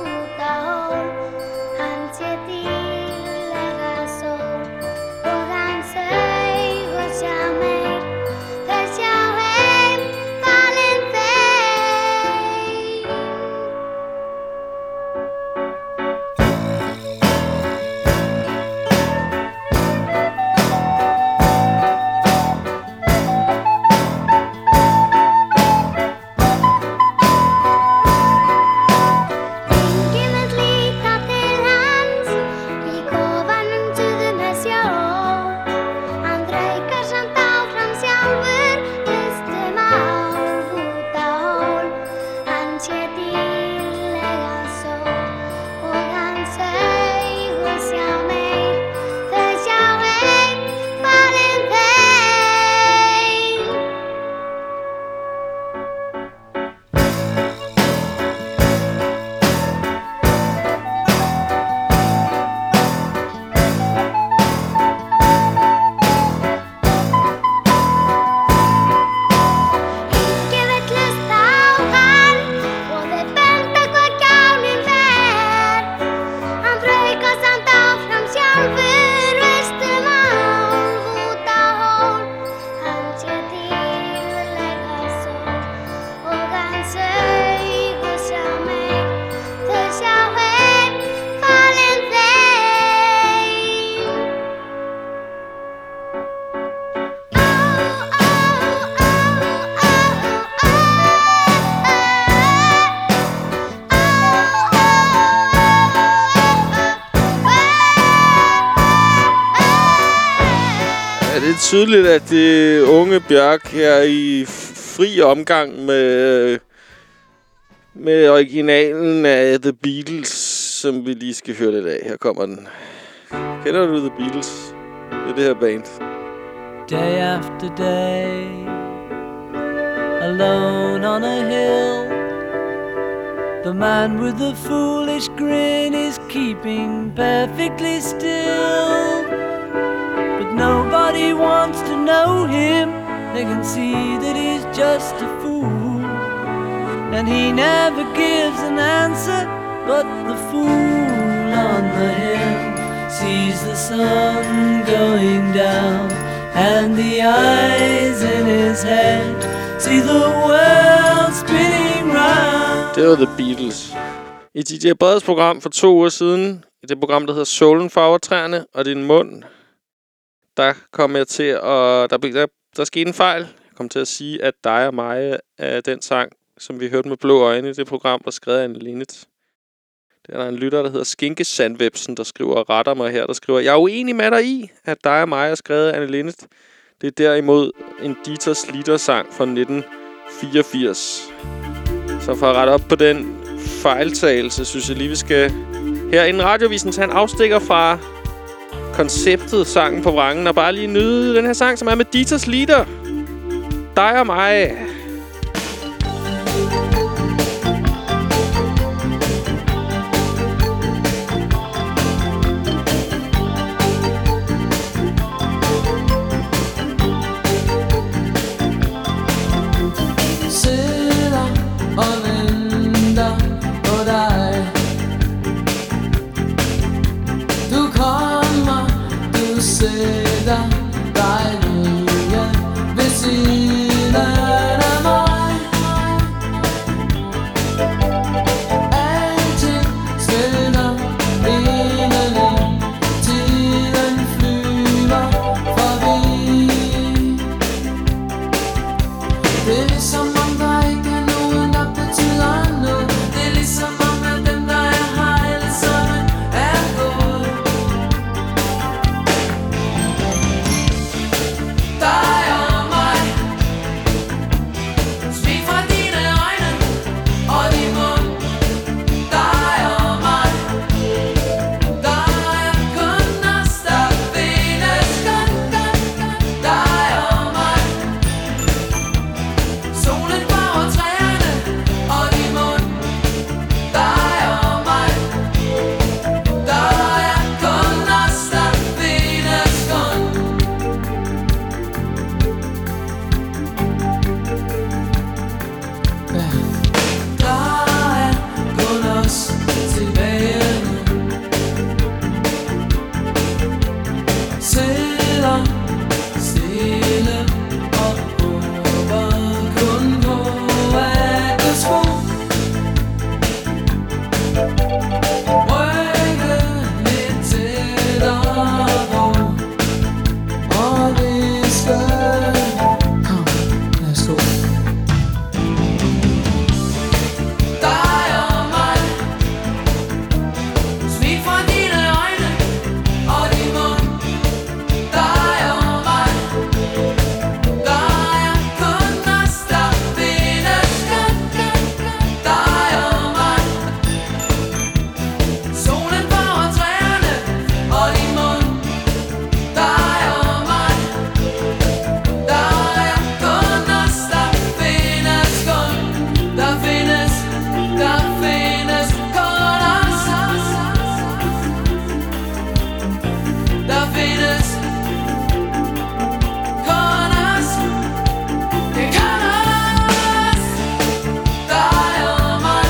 [SPEAKER 10] Og
[SPEAKER 1] Ja, det er tydeligt, at det unge Bjørk er i fri omgang med originalen af The Beatles, som vi lige skal høre lidt af. Her kommer den. Kender du The Beatles? Det er det her band.
[SPEAKER 10] Day after day, alone on a hill, the man with the foolish grin is keeping perfectly still. But nobody wants to know him. They can see that he's just a fool, and he never gives an answer. But the fool on the hill sees the sun going down, and the eyes in his head see the world spinning round.
[SPEAKER 1] Det var The Beatles. I DJ Breds program for 2 uger siden, i det program, der hedder Solen farver træerne og din mund, der kom jeg til at... Der skete en fejl. Jeg kom til at sige, at dig og mig er den sang, som vi hørte med blå øjne i det program, der skrev Anne Linnet. Det er der en lytter, der hedder Skinkesandvepsen, der skriver og retter mig her. Der skriver, jeg er uenig med dig i, at dig og mig er skrevet Anne Linnet. Det er derimod en Dieter Slitter-sang fra 1984. Så for at rette op på den fejltagelse, synes jeg lige, vi skal her i Radiovisen tage en afstikker fra konceptet Sangen på Vrangen, og bare lige nyde den her sang, som er med Dieter Slitter. Dig og mig.
[SPEAKER 10] Sætter dig lige ved siden af mig. Alting smelter indeni, tiden flyver forbi. Det er ligesom om der ikke er nogen, der betyder noget. Det er ligesom om at dem, der er her alle sammen er gået. Dig og mig, smil fra dine øjne og din mund. Dig og mig, der er kun os, der findes kun. Dig og mig, solen farver træerne og din mund. Dig og mig, der er kun os, der findes kun. Der er kun os tilbage nu. Sidder stille og håber kun på at det tro. Rykke lidt tættere på og viske. Kom, lad os gå. Dig og mig, smil fra dine øjne og din mund. Dig og mig, der er kun os, der findes kun. Dig og mig, solen farver træerne og din mund. Dig og mig, der er kun os, der findes kun. Der findes kun os. Der findes kun os. Det kan os. Dig og mig,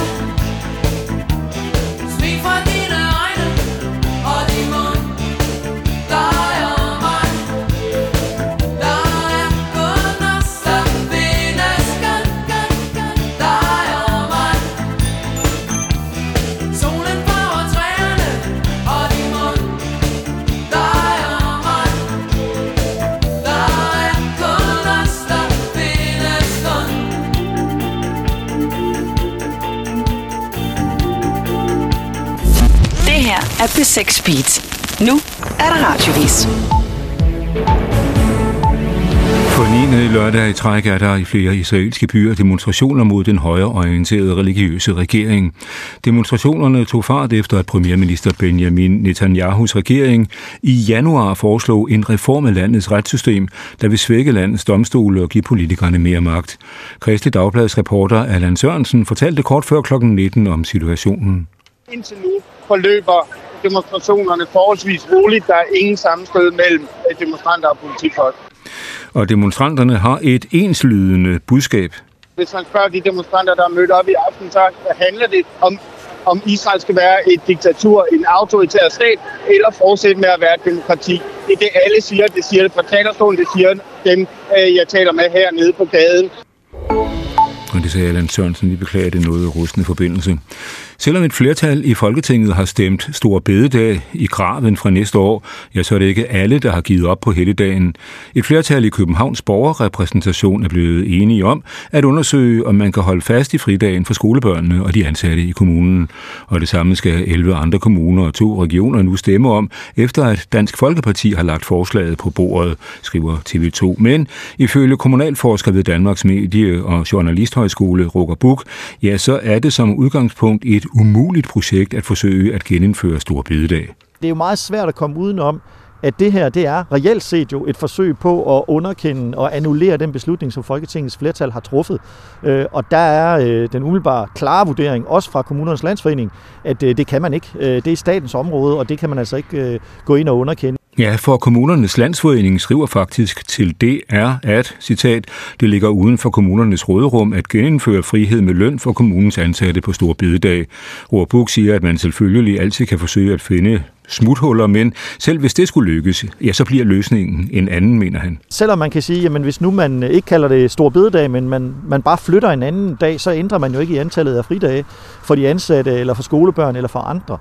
[SPEAKER 10] smil fra dine øjne og din mund. Dig og mig, der er kun os, der findes kun. Dig og mig, solen farver træerne og din mund. Dig og mig, der er kun os, der findes kun.
[SPEAKER 11] Det her er P6 Beat. Nu er der radiovis. For 9. lørdag i træk er der i flere israelske byer demonstrationer mod den højreorienterede religiøse regering. Demonstrationerne tog fart efter, at premierminister Benjamin Netanyahus regering i januar foreslog en reform af landets retssystem, der vil svække landets domstole og give politikerne mere magt. Kristeligt Dagblads reporter Allan Sørensen fortalte kort før kl. 19 om situationen.
[SPEAKER 12] Indtil nu forløber demonstrationerne forholdsvis roligt. Der er ingen sammenstød mellem demonstranter og politifolk.
[SPEAKER 11] Og demonstranterne har et enslydende budskab.
[SPEAKER 12] Hvis man spørger de demonstranter, der er mødt op i aften, så handler det om Israel skal være et diktatur, en autoritær stat, eller fortsætte med at være et demokrati. Det er det, alle siger. Det siger det fra talerstolen, det siger dem, jeg taler med hernede på gaden.
[SPEAKER 11] Og det sagde Allan Sørensen, vi beklager det noget rustende forbindelse. Selvom et flertal i Folketinget har stemt Store Bededag i graven fra næste år, ja, så er det ikke alle, der har givet op på helligdagen. Et flertal i Københavns borgerrepræsentation er blevet enige om at undersøge, om man kan holde fast i fridagen for skolebørnene og de ansatte i kommunen. Og det samme skal 11 andre kommuner og 2 regioner nu stemme om, efter at Dansk Folkeparti har lagt forslaget på bordet, skriver TV2. Men ifølge kommunalforsker ved Danmarks Medie- og Journalisthøjskole, Roger Buch, ja, så er det som udgangspunkt et umuligt projekt at forsøge at genindføre Store Bededag.
[SPEAKER 13] Det er jo meget svært at komme udenom, at det her det er reelt set jo et forsøg på at underkende og annullere den beslutning, som Folketingets flertal har truffet. Og der er den umiddelbare klare vurdering, også fra Kommunernes Landsforening, at det kan man ikke. Det er statens område, og det kan man altså ikke gå ind og underkende.
[SPEAKER 11] Ja, for Kommunernes Landsforening skriver faktisk til DR, at, citat, det ligger uden for kommunernes råderum at genindføre frihed med løn for kommunens ansatte på Store Bededag. Roger Buch siger, at man selvfølgelig altid kan forsøge at finde smuthuller, men selv hvis det skulle lykkes, ja, så bliver løsningen en anden, mener han.
[SPEAKER 13] Selvom man kan sige, jamen hvis nu man ikke kalder det Store Bededag, men man bare flytter en anden dag, så ændrer man jo ikke i antallet af fridage for de ansatte, eller for skolebørn, eller for andre.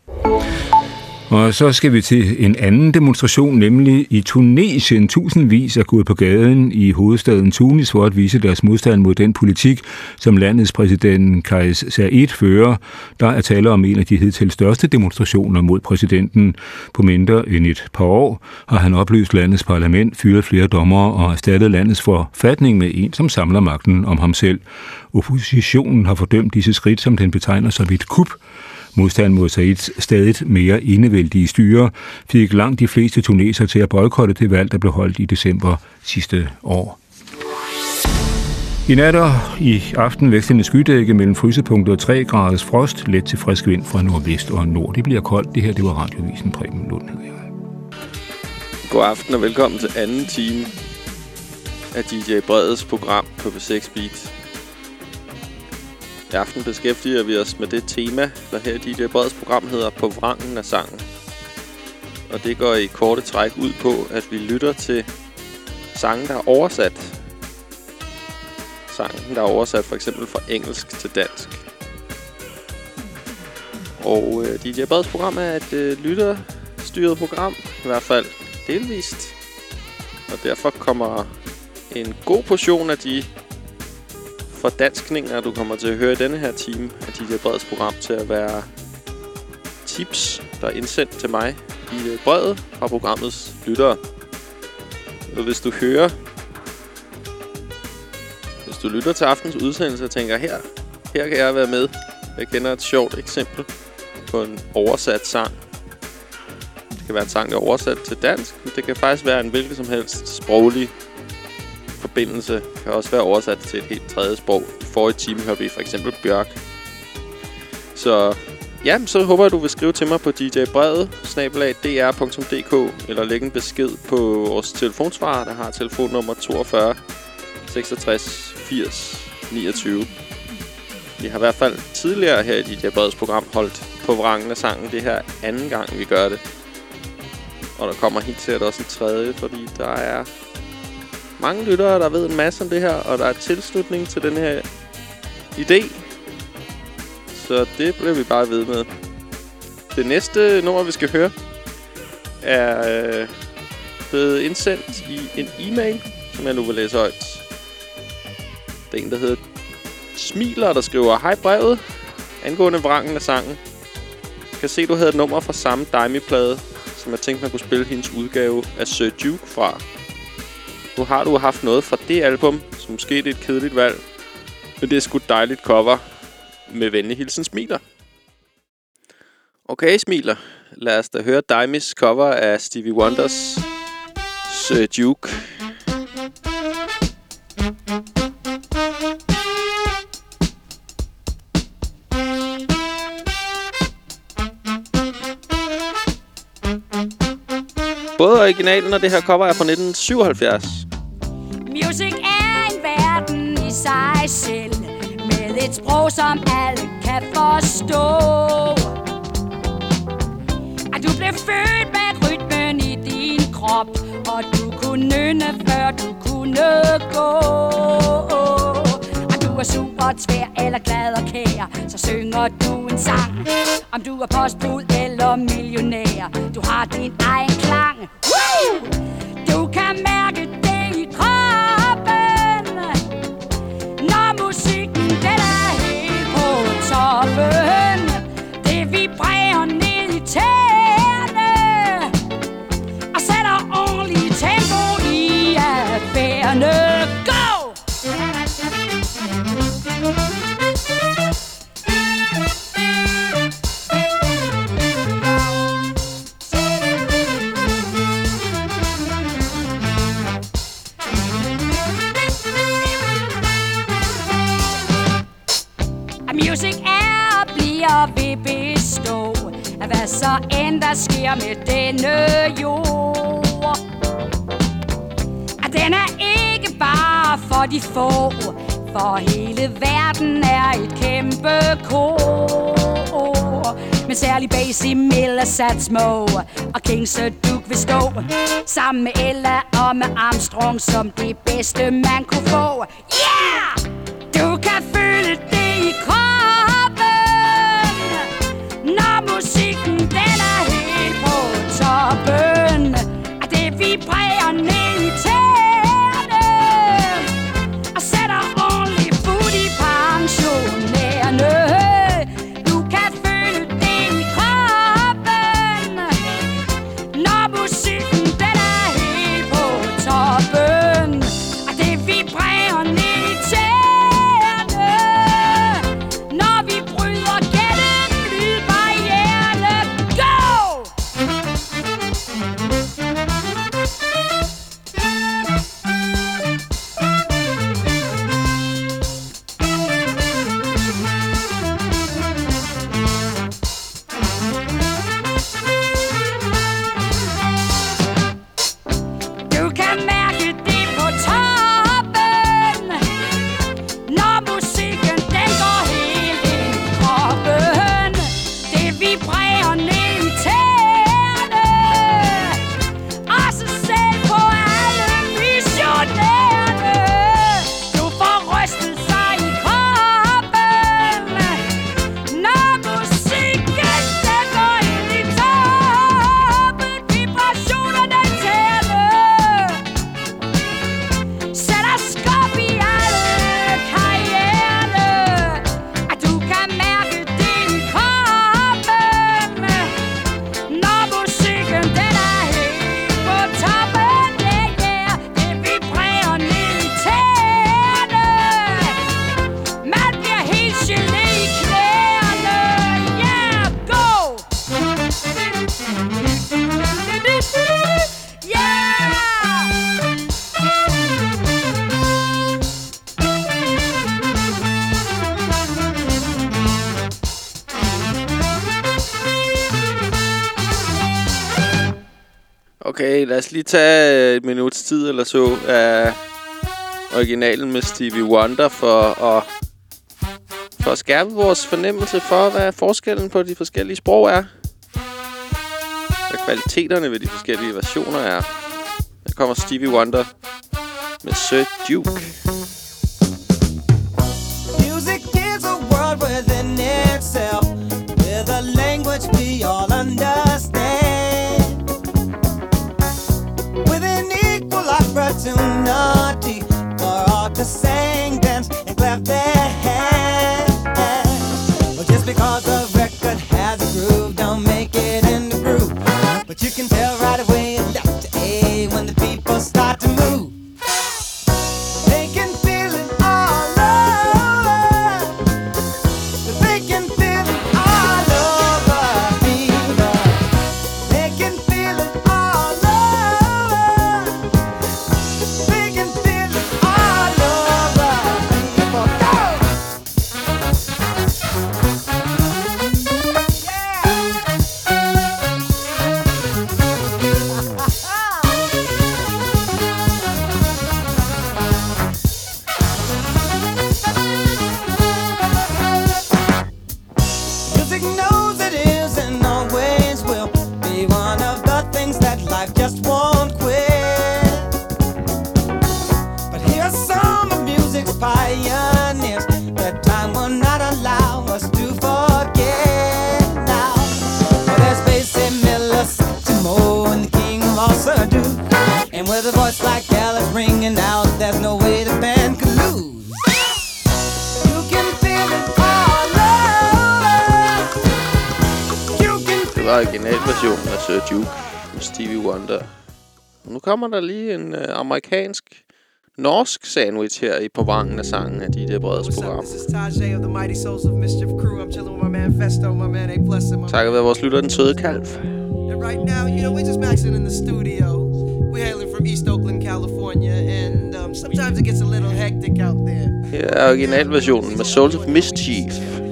[SPEAKER 11] Og så skal vi til en anden demonstration, nemlig i Tunesien. Tusindvis er gået på gaden i hovedstaden Tunis for at vise deres modstand mod den politik, som landets præsident Kais Saied fører. Der er tale om en af de hidtil største demonstrationer mod præsidenten. På mindre end et par år har han opløst landets parlament, fyret flere dommere og erstattet landets forfatning med en, som samler magten om ham selv. Oppositionen har fordømt disse skridt, som den betegner som et kup. Modstand mod Saieds stadig mere enevældige styre fik langt de fleste tunesere til at boykotte det valg, der blev holdt i december sidste år. I nat og i aften vekslende skydække mellem frysepunktet og 3 graders frost, let til frisk vind fra nordvest og nord. Det bliver koldt. Det her, det var Radiovisen. Preben Lund.
[SPEAKER 1] God aften og velkommen til anden time af DJ Breds program på B6 Beat. I aften beskæftiger vi os med det tema, der her i DJ Breds program hedder På vrangen af sangen. Og det går i korte træk ud på, at vi lytter til sange, der er oversat. Sangen, der er oversat for eksempel fra engelsk til dansk. Og DJ Breds program er et lytterstyret program, i hvert fald delvist. Og derfor kommer en god portion af de fordanskninger, du kommer til at høre i denne her time af DJ Breds program, til at være tips, der er indsendt til mig i brevet fra programmets lyttere. Og hvis du lytter til aftens udsendelse og tænker, her kan jeg være med. Jeg kender et sjovt eksempel på en oversat sang. Det kan være en sang, der er oversat til dansk, men det kan faktisk være en hvilken som helst sproglig forbindelse. Kan også være oversat til et helt tredje sprog. I forrige time hørte vi for eksempel Bjørk. Så ja, så håber jeg, du vil skrive til mig på djbrede@dr.dk eller lægge en besked på vores telefonsvarer, der har telefonnummer 42 66 80 29. Vi har i hvert fald tidligere her i DJ Breds program holdt På vrangen af sangen. Det her anden gang, vi gør det. Og der kommer helt sikkert også en tredje, fordi der er mange lyttere, der ved en masse om det her, og der er tilslutning til den her idé. Så det bliver vi bare ved med. Det næste nummer, vi skal høre, er blevet indsendt i en e-mail, som jeg nu vil læse højt. Det er en, der hedder Smiler, der skriver: Hej brevet, angående vrangen af sangen. Jeg kan se, du havde et nummer fra samme Daimi-plade, som jeg tænkte, man kunne spille hendes udgave af Sir Duke fra. Nu har du haft noget fra det album, som måske det er et kedeligt valg. Men det er sgu et dejligt cover. Med venlig hilsen, Smiler. Okay, Smiler. Lad os da høre Dimis cover af Stevie Wonders Sir Duke. Både originalen og det her cover er fra 1977.
[SPEAKER 2] Music er en verden i sig selv, med et sprog, som alle kan forstå. At du blev født med rytmen i din krop, og du kunne nynne, før du kunne gå. Om du er sur, tvær eller glad og kær, så synger du en sang. Om du er postbud eller millionær, du har din egen klang. Woo! Du kan mærke det i kroppen, når musikken den er helt på toppen. Det vibrerer ned i tæerne og sætter ordentlig tempo i affærerne. Go! Music er og bliver ved bestå, hvad så end der sker med denne jord. At den er ikke bare for de få, for hele verden er et kæmpe kor. Men særlig Basie, Miller, Sats Moe og King Sir Duke vil stå sammen med Ella og med Armstrong som det bedste man kunne få. Yeah! Du kan føle det i kroppen, når musikken den er helt på toppen. At det vibrerer ned i tæerne og sætter ordentlig fod i pensionærerne. Du kan føle det i kroppen, når musikken den er helt på toppen. At det vibrerer ned i tæerne, når vi bryder gennem lydbarrierne. Go! Du kan mærke det på toppen, når musikken den går helt ind i kroppen. Det vibrerer ned i tæerne, også selv på alle missionærerne. Du får rystelser i kroppen, når musikken den går ind i toppen. Vibrationerne tæller, sætter skub i alle karriere. At du kan mærke det i kroppen, når musikken den er helt på toppen. Yeah, yeah, det vibrerer ned i tæerne. Man bliver helt gelé i knæerne. Yeah, go! Yeah!
[SPEAKER 1] Okay, lad os lige tage et minuts tid eller så af originalen med Stevie Wonder for at skærpe vores fornemmelse for, hvad forskellen på de forskellige sprog er. Hvad kvaliteterne ved de forskellige versioner er. Der kommer Stevie Wonder med Sir Duke.
[SPEAKER 5] Music is a world within itself, with a language we all understand, with an equal opportunity for all to sing, dance, and clap their hands. But just because a record has a groove, don't make it in the groove. But you can tell right away left to A when the people start to move. gonna do? And with a voice like Alice ringing out, there's no way the band could lose. You can feel it all over. You can feel
[SPEAKER 1] Det var originalversionen af Sir Duke med Stevie Wonder. Nu kommer der lige en amerikansk-norsk sandwich her i påvangen af sangen af DJ Breds program. Takket være vores lytter, den søde kalv.
[SPEAKER 14] Right now, you know, we're just maxing in the studio. We're hailing from East Oakland, California, and sometimes it gets a little hectic out there.
[SPEAKER 1] Her er originalversionen med Souls of Mischief.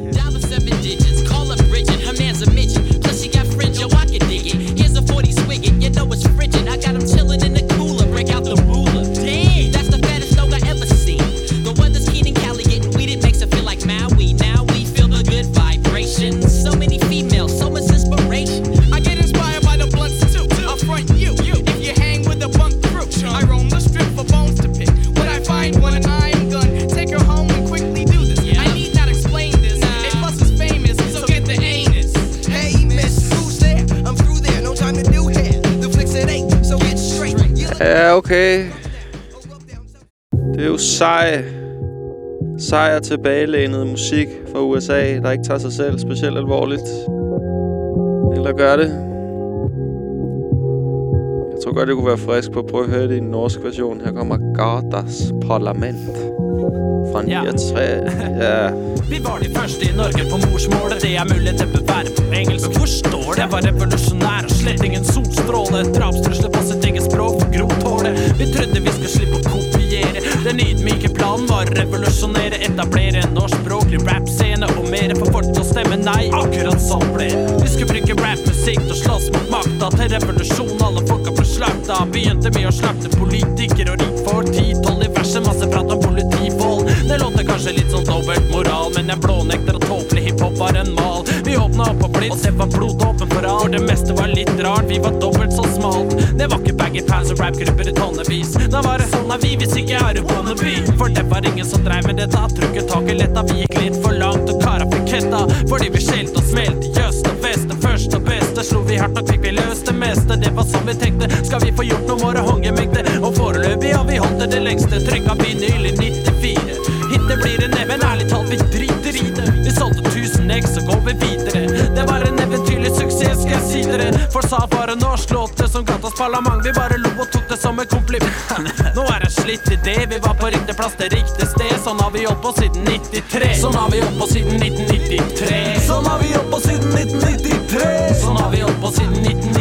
[SPEAKER 1] Ja, okay. Det er jo sej og tilbagelænet musik fra USA, der ikke tager sig selv specielt alvorligt. Eller gør det. Jeg tror godt, det kunne være frisk på at prøve at høre det i en norsk version. Her kommer Gatas Parlament fra 93. Ja.
[SPEAKER 15] Vi var de første i Norge på morsmålet. Det er mulig til å være på engelsk. Forstår det? Det var revolusjonær og slett ingen solstråle. Drapstrusler på sitt eget språk for grovtåle. Vi trodde vi skulle slippe å kopiere. Den ydmyke planen var å revolusjonere. Etablere en norskspråklig rap-scene og mere for folk til å stemme nei. Akkurat sånn ble det. Vi skulle bruke rap-musikk til å slåss mot makta. Til revolusjon, alle folka ble slakta. Begynte med å slakte politikere og rik for 10-12 i verset. Masse prat om politivold. Det låter kanskje litt sånn dobbelt moral, men jeg blånekter at tåpelig hiphop var en mal. Vi åpna opp på blitz, og det var blodåpen for alt. For det meste var litt rart, vi var dobbelt så smalt. Det var ikke baggy pants og rap-grupper i tonnevis. Da var det sånn at vi hvis ikke er det wannabe. For det var ingen som drev med dette. Trukket taket letta, vi gikk litt for langt og kara fikk ketta. Fordi vi skjelte og smelte i øst og vest. Det første og beste slo vi hardt nok, fikk vi løst det meste. Det var sånn vi tenkte, skal vi få gjort noe våre hongemengder. Og foreløpig har vi holdt det lengste. Trykka vinyl i 94. Hittet blir det ned, men ærlig talt vi driter i det. Vi solgte 1000 egg, så går vi videre. Det var en eventyrlig suksess, skal jeg si dere. For sa bare norsk låte som Gatas Parlament. Vi bare lo og tok det som en kompliment. Nå er det slitt i det, vi var på riktig plass til riktig sted. Sånn har vi holdt på siden 93. Sånn har vi holdt på siden 1993. Sånn har vi holdt på siden 1993. Sånn har vi holdt på siden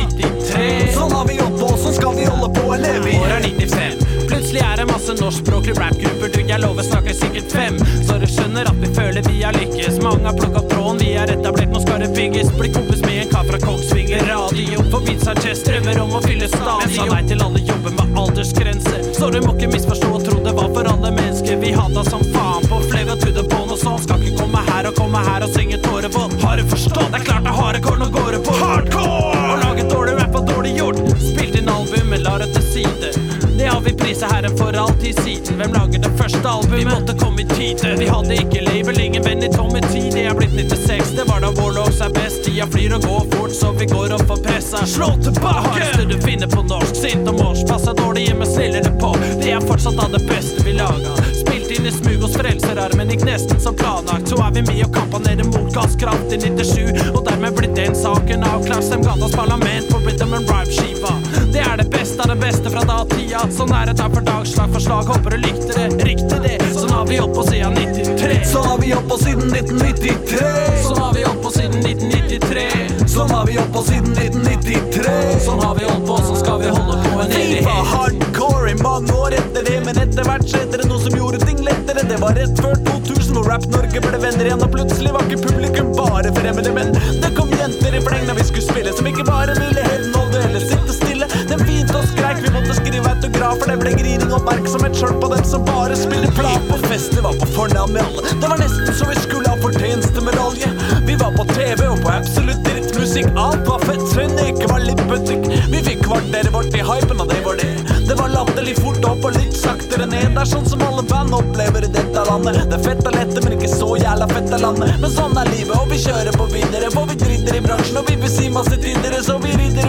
[SPEAKER 15] 1993. Sånn har vi holdt på, sånn skal vi holde på en evig. År er 95. Plutselig er det masse norskspråklige rap-grupper. Du, jeg lover snakker sikkert 5. Så du skjønner at vi føler vi har lykkes. Mange har plukket opp tråden, vi er etablert, nå skal det bygges. Bli kompis med en kar fra Kongsvinger Radio. For Vinsarchest drømmer om å fylle stadion. Jeg sa nei til alle jobber med aldersgrense. Så du må ikke misforstå og tro det var for alle mennesker. Vi hadde som faen på flega to the bone og sånn. Skal ikke komme her og synge tårevått. Har du forstått? Det er klart det har rekord, nå går det på hardcore. Og lage dårlig rap og dårlig gjort. Spilt inn album, men la det til side. Det har vi priset herren for alltid siden. Hvem lager det første albumet? Vi måtte komme i tide. Vi hadde ikke label, ingen venn i tomme tid. Det er blitt 96, det var da Warlocks er best. Tida flyr og går fort, så vi går opp for pressa. Slå tilbake! Hardeste du finner på norsk. Sint og mors, passet dårlig hjemme, sniller det på. Det er fortsatt av det beste vi laga. Spilt inn i smug hos frelserarmen, gikk nesten som planlagt. Så er vi med og kampanere mot gasskraft i 97. Og dermed blir den saken avklart. Stem Gatas Parlament på Rhythm and Rhyme-skiva. Det er det beste av det beste fra da-tida. Sånn er det dag for dag, slag for slag. Håper du likte det, riktig det. Sånn har vi holdt på siden 93. Sånn har vi holdt på siden 1993. Sånn har vi holdt på siden 1993. Sånn har vi holdt på siden 1993. Sånn har vi holdt på, så skal vi holde på en evighet. Vi var hardcore i mange år etter det, men etter hvert skjedde det noe som gjorde ting lettere. Det var rett før 2000, hvor Rap-Norge ble venner igjen. Og plutselig var ikke publikum bare fremmede, men det kom jenter i fleng når vi skulle spille, som ikke bare ville henholde eller sitte stille. Den fint og skreik, vi måtte skrive autografer. Det ble grining og oppmerksomhet selv på dem som bare spiller plan. På fest, det var på fornavn med alle. Det var nesten så vi skulle ha fortjenestemedalje. Vi var på TV og på absolutt drittmusikk. Alt var fett, Sven ikke var litt butikk. Vi fikk kvarteret vårt i hypen, og det var det. Det var latterlig fort opp og litt saktere ned. Det er sånn som alle band opplever i dette landet. Det er fett og lette, men ikke så jævla fett av landet. Men sånn er livet, og vi kjører på videre. For vi driter i bransjen, og vi vil si masse tidligere. Så vi rider ut i landet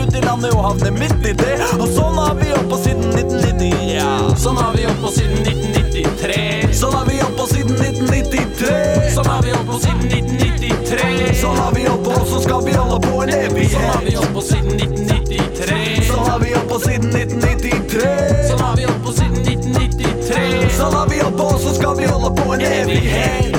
[SPEAKER 9] havne og havne midt i det. Og sånn har vi opp på siden 1990, ja. Sånn har vi opp på siden 1993. Sånn har vi opp på siden 1993. Sånn har vi opp på siden 1993. Sånn har vi opp, og så skal vi holde på en evighet. Sånn har vi opp på siden 1993. Sånn har vi opp på siden 1993. Sånn har vi opp på siden 1993. Sånn har vi opp, og så skal vi holde på en evighet.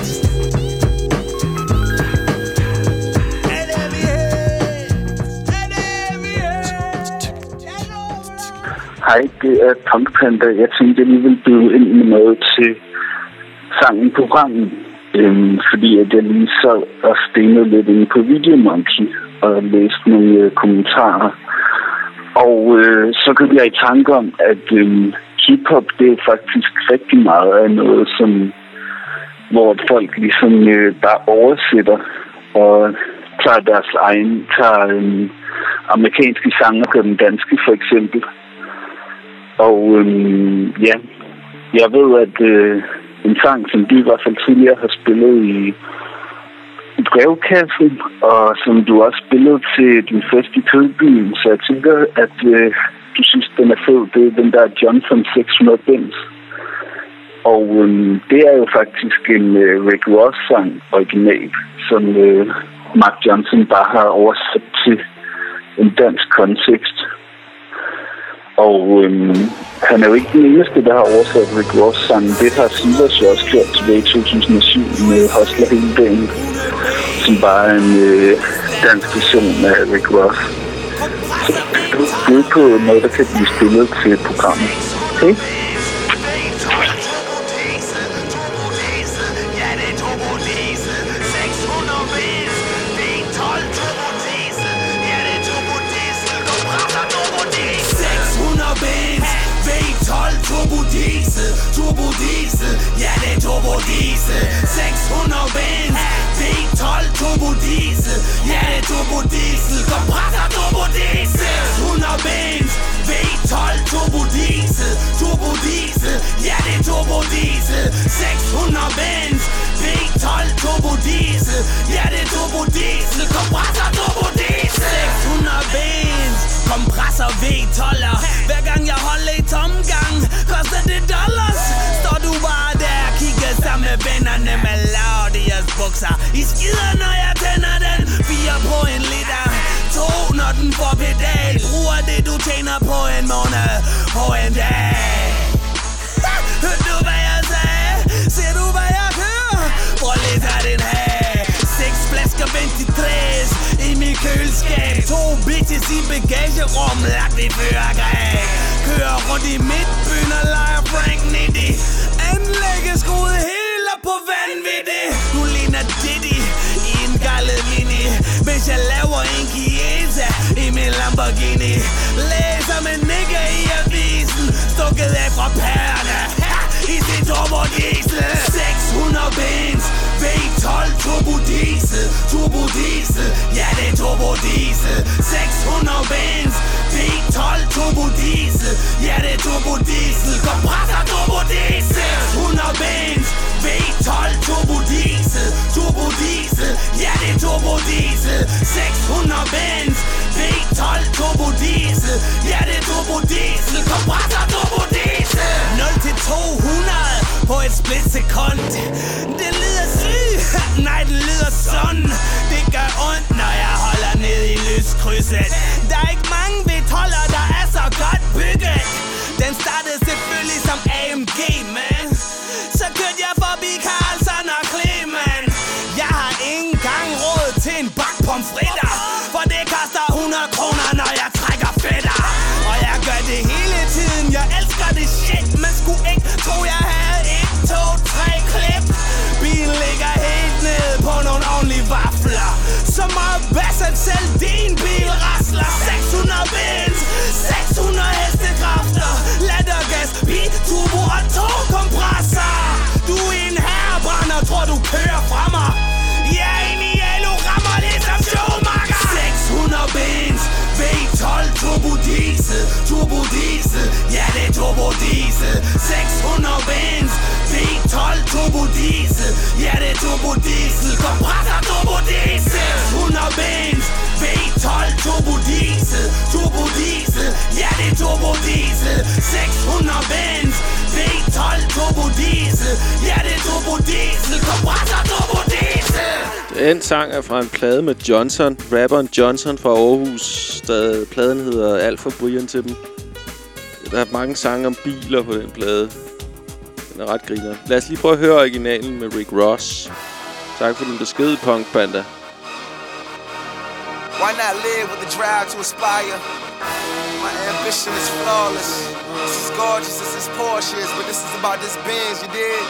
[SPEAKER 16] Hej, det er Punk Panda. Jeg tænkte, at jeg lige ville byde ind med noget til sangen programmet. Fordi at jeg lige så og stenede lidt inde på Videomonkey og læste nogle kommentarer. Og så kom jeg i tanke om, at hiphop, det er faktisk rigtig meget af noget, hvor folk ligesom bare oversætter og tager amerikanske sanger og gør dem danske, for eksempel. Og ja, jeg ved, at en sang, som du i hvert fald tidligere har spillet i brevkassen, og som du også spillede til din fest i Kødbyen, så jeg tænker, at du synes, den er fed. Det er den der Johnson 600 Benz. Og det er jo faktisk en Rick Ross-sang original, som Mark Johnson bare har oversat til en dansk kontekst. Og han er jo ikke den eneste, der har oversat Rick Ross-sangen. Det har Sivers jo også gjort tilbage i 2007 med Hustler hele dagen, som bare er en dansk version af Rick Ross. Så det er på noget, der kan blive spillet til programmet. Okay?
[SPEAKER 9] Turbo Diesel, ja det er Turbo Diesel. 600 Benz, V12 Turbo Diesel, ja det er Turbo Diesel. Kompressor Turbo Diesel. 600 Benz, V12 Turbo Diesel, Turbo Diesel, ja det er Turbo Diesel. 600 Benz, V12 Turbo Diesel, ja det er Turbo Diesel. Kompressor Turbo Diesel. 600 Benz, kompressor V12'er. Hver gang jeg holder i tomgang, koster det dollars. Står du bare der, kigger sammen med vennerne med Laudias bukser. I skider, når jeg tænder den. 4 på en liter, 2 når den får pedal. Bruger det du tjener på en måned, på en dag. Hørte du hvad jeg sagde? Ser du hvad jeg kører? Prøv lige tage den her. 6 flasker 23 i mit køleskab. 2 bitches i bagagerum, lagt i førergreb. Kører rundt i midtbyen og leger Frank Nitty. Anlægget skruet helt op på vanvittigt. Nu ligner Diddy i en gallet mini, mens jeg laver en Chiesa i min Lamborghini. Læser med nigger i avisen, stukket af fra pærerne i sin Turbo Diesel. 600 Benz, V12 Turbo Diesel, Turbo Diesel, ja det er Turbo Diesel. 600 Benz, V12 Turbo Diesel, ja det er Turbo Diesel. Kompressor Turbo Diesel. 600 Benz, V12 Turbo Diesel, Turbo Diesel, ja det er Turbo Diesel. 600 Benz, V12 Turbo Diesel, ja det er Turbo Diesel. Kompressor Turbo Diesel. 0 til 200 på et splitsekund. Det lyder sygt, nej det lyder sådan. Det gør ondt, når jeg holder ned i lyskrydset. Der er ikke mange V12'er, der er så godt bygget. Den startede selvfølgelig som AMG, man. Så kørte jeg forbi Carlson og Clemen. Jeg har ingen gang råd til en bak pomfritter, for det koster 100 kroner, når jeg trækker fætter. Og jeg gør det hele tiden, jeg elsker det shit. Man skulle ikke tro, jeg havde 1, 2, 3 klip. Bilen ligger helt nede på nogle ordentlige vafler. Så meget bass, at selv din bil rasler. 600 Benz, 600 hestekræfter. Lattergas, bi-turbo og 2 kompressor. Du er en herrebrænder, tror du kører fra mig. Jeg er inde i alu, rammer det som Schumacher. 600 Benz, V12 Turbo Diesel, Turbo Diesel, ja det er Turbo Diesel. 600 Benz, V12
[SPEAKER 17] V12 turbo diesel. Ja, det er turbo diesel. Kompressor turbo diesel. 100 bens. V12 turbo diesel. Turbo diesel. Ja, det er turbo diesel. 600 bens. V12 turbo diesel. Ja, det er turbo diesel. Kompressor turbo diesel.
[SPEAKER 1] Den sang er fra en plade med Johnson. Rapperen Johnson fra Aarhus. Pladen hedder Alt for Brian til dem. Der er mange sange om biler på den plade. Den er ret griner. Lad os lige prøve at høre originalen med Rick Ross. Tak for din besked, Punk Panda.
[SPEAKER 14] Why not live with the drive to aspire? My ambition is flawless. This is gorgeous, this is Porsches, but this is about this Benz, you dig?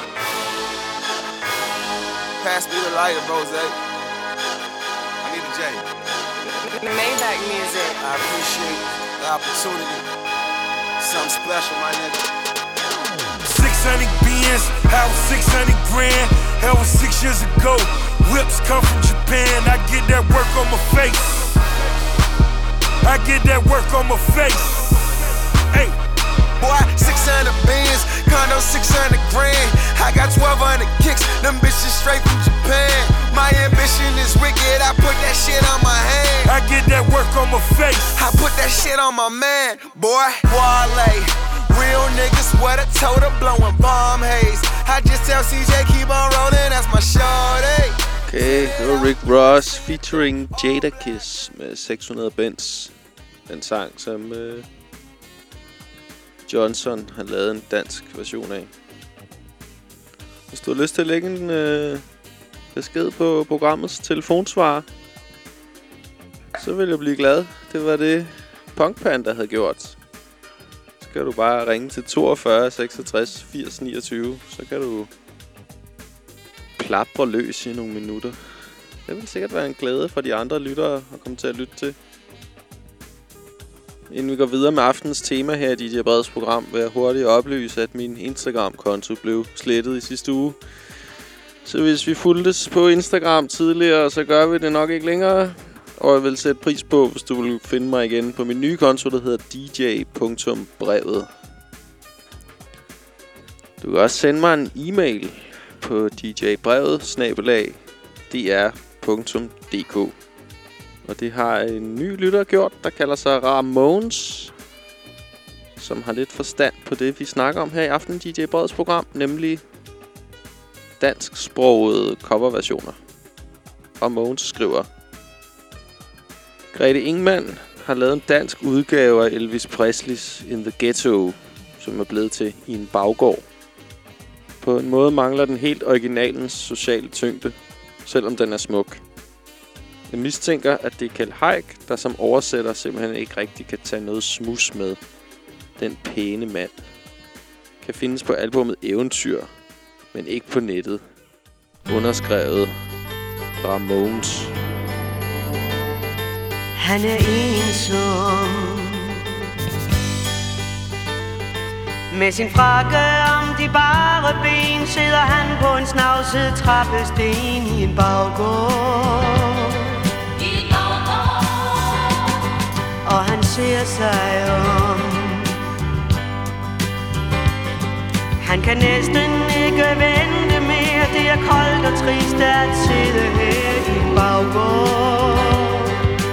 [SPEAKER 14] Pass me the lighter, Rose. I need a J.
[SPEAKER 18] Maybach music.
[SPEAKER 14] I appreciate the opportunity. Something special, my nigga.
[SPEAKER 3] 600 Benz, how 600 grand. Hell was 6 years ago. Whips come from Japan. I get that work on my face. I get that work on my face. Hey.
[SPEAKER 14] Boy, 600 bands, condo 600 grand. I got 1,200 kicks, them bitches straight from Japan. My ambition is wicked, I put that shit on my hand.
[SPEAKER 3] I get that work on my face.
[SPEAKER 14] I put that shit on my man, boy. Wale, real niggas sweat a toter blowing bomb haze. I just tell CJ keep on rolling, that's my shorty.
[SPEAKER 1] Okay, det var Rick Ross featuring Jadakiss med 600 Benz. Den sang, som Johnson har lavet en dansk version af. Hvis du har lyst til at lægge en besked på programmets telefonsvarer, så vil jeg blive glad. Det var det Punk Panda havde gjort. Så kan du bare ringe til 42 66 80 29. Så kan du plapre løs i nogle minutter. Det vil sikkert være en glæde for de andre lyttere at komme til at lytte til. Inden vi går videre med aftens tema her i DJ Breds program, vil jeg hurtigt oplyse, at min Instagram-konto blev slettet i sidste uge. Så hvis vi fulgtes på Instagram tidligere, så gør vi det nok ikke længere. Og jeg vil sætte pris på, hvis du vil finde mig igen på min nye konto, der hedder dj.brevet. Du kan også sende mig en e-mail på djbrevet@dr.dk. Og det har en ny lytter gjort, der kalder sig Ramones, som har lidt forstand på det, vi snakker om her i aften DJ Breds program, nemlig dansksprogede coverversioner. Ramones skriver: Grete Ingman har lavet en dansk udgave af Elvis Presleys In the Ghetto, som er blevet til I en baggård. På en måde mangler den helt originalens sociale tyngde, selvom den er smuk. Jeg mistænker, at det er Kjeld Haik, der som oversætter simpelthen ikke rigtig kan tage noget smus med. Den pæne mand kan findes på albumet Eventyr, men ikke på nettet. Underskrevet Ramones.
[SPEAKER 19] Han er ensom. Med sin frakke om de bare ben sidder han på en snavset trappesten i en baggård. Og han ser sig om. Han kan næsten ikke vente mere. Det er koldt og trist at sidde her i en baggård.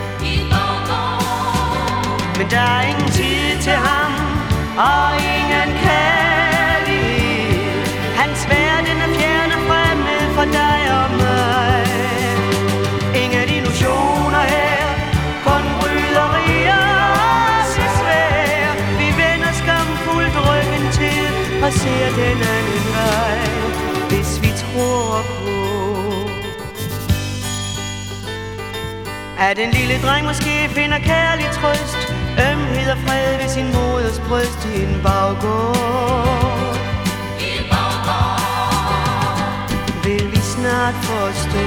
[SPEAKER 19] Men der er ingen tid til ham og ingen kærlighed. Hans verden er fjern og fremmed for dig og mig. Ingen illusioner her, kun bryderier så svær. Vi vender skamfuldt ryggen til og ser den anden vej, hvis vi tror på, at en lille dreng måske finder kærlig trøst, ømhed og fred ved sin moders bryst i en baggård. Vil vi snart forstå,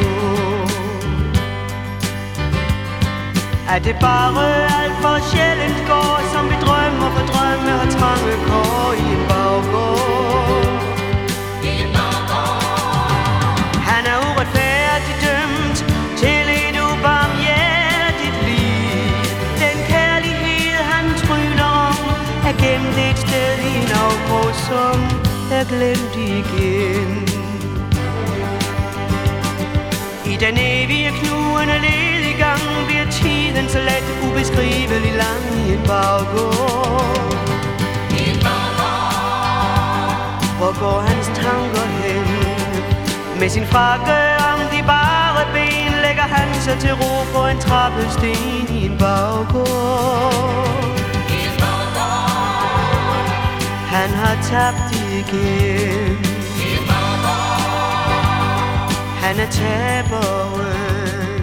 [SPEAKER 19] at det bare alt for sjældent går, som vi drømmer for drømme og trange kår i en baggård. Han er uretfærdigt dømt til et ubarmhjertigt liv. Den kærlighed han tryner om er gemt et sted i en afgrund, som er glemt igen. I den evige knugende lediggang bliver tiden så let ubeskrivelig lang i en baggård. Hvor går hans tanker hen? Med sin frakke om de bare ben lægger han sig til ro på en trappesten i en baggård. Han har tabt igen. Han er taberen.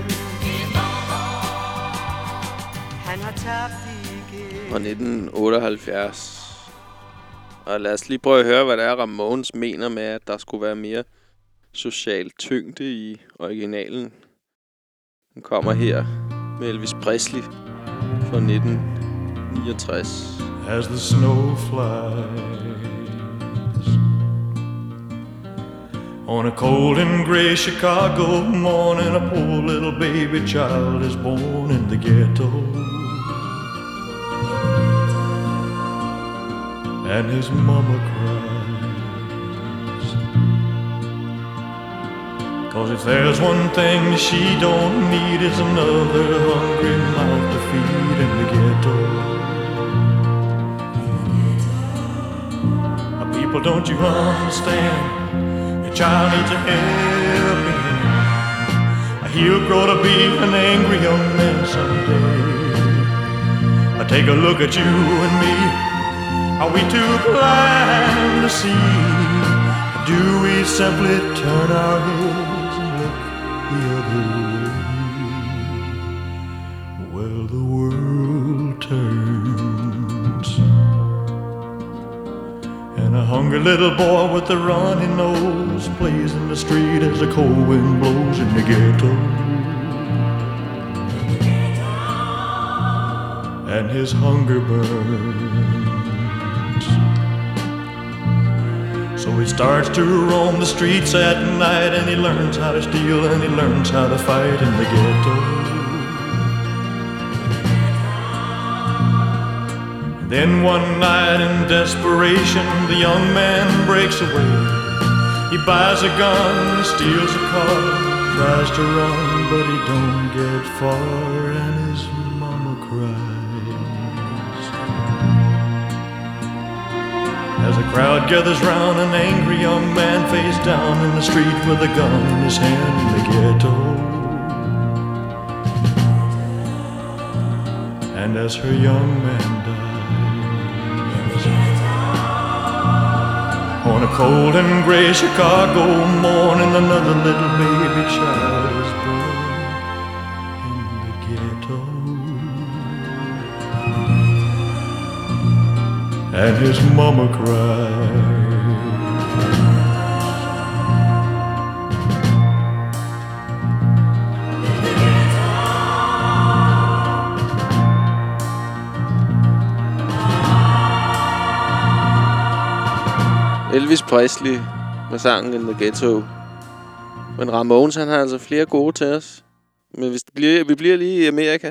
[SPEAKER 19] Han har tabt igen.
[SPEAKER 1] Fra 1978. Og lad os lige prøve at høre, hvad det er, Ramones mener med, at der skulle være mere social tyngde i originalen. Den kommer her med Elvis Presley fra 1969.
[SPEAKER 3] As the snow flies on a cold and gray Chicago morning, a poor little baby child is born in the ghetto. And his mama cries, 'cause if there's one thing she don't need is another hungry mouth to feed in the ghetto. People, don't you understand? Your child needs a helping hand. He'll grow to be an angry young man someday. Take a look at you and me. Are we too blind to see? Do we simply turn our heads and look the other way? Well, the world turns, and a hungry little boy with a runny nose plays in the street as the cold wind blows in the ghetto. And his hunger burns, so he starts to roam the streets at night, and he learns how to steal and he learns how to fight in the ghetto. And then one night in desperation, the young man breaks away. He buys a gun, steals a car, tries to run, but he don't get far, and his mama cries. As the crowd gathers round, an angry young man face down in the street with a gun in his hand in the ghetto. And as her young man dies, on a cold and gray Chicago morning, another little baby child is born in the ghetto. And his mama cries.
[SPEAKER 1] Elvis Presley med sangen In the Ghetto. Men Ramones, han har altså flere gode til os. Men vi bliver lige i Amerika.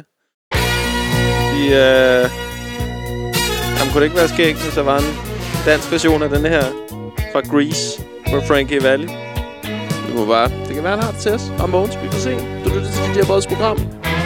[SPEAKER 1] Jamen, kunne det ikke være skægt, hvis der var en dansk version af denne her fra Grease med Frankie Valli? Det kan være, han har det til os. Ramones, vi får se. Du lytter til dit her program.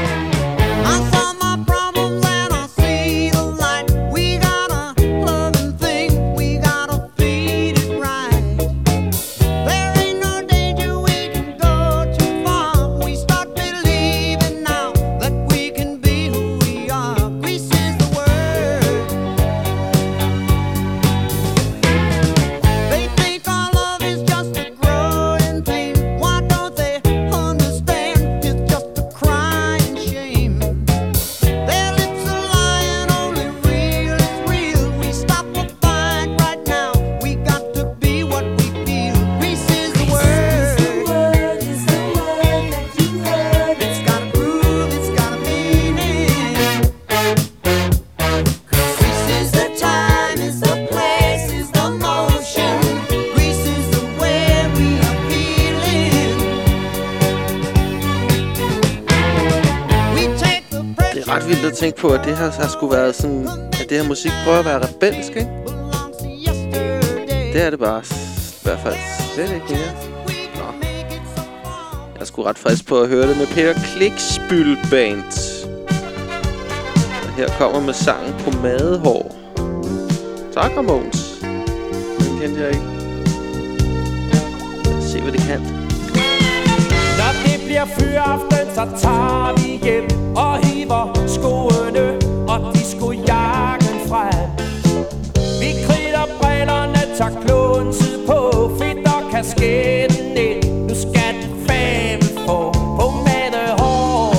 [SPEAKER 1] Tænk på, at det har skulle været sådan, at det her musik prøver at være rebelsk, ikke? Det det er det bare i hvert fald slet ikke mere. Nå. Jeg er sgu ret frisk på at høre det med Peter Kliksbyl Band. Her kommer med sangen På Madehår. Tak, Ramones. Den kendte jeg ikke. Lad os se, hvad det kan.
[SPEAKER 3] Når det bliver fyraften, så tager vi hjem og hiver skoene og discojakken frem. Vi kridter brillerne, tager kloden syd på, fitter kasketten ind. Nu skal den fabel få på madehår.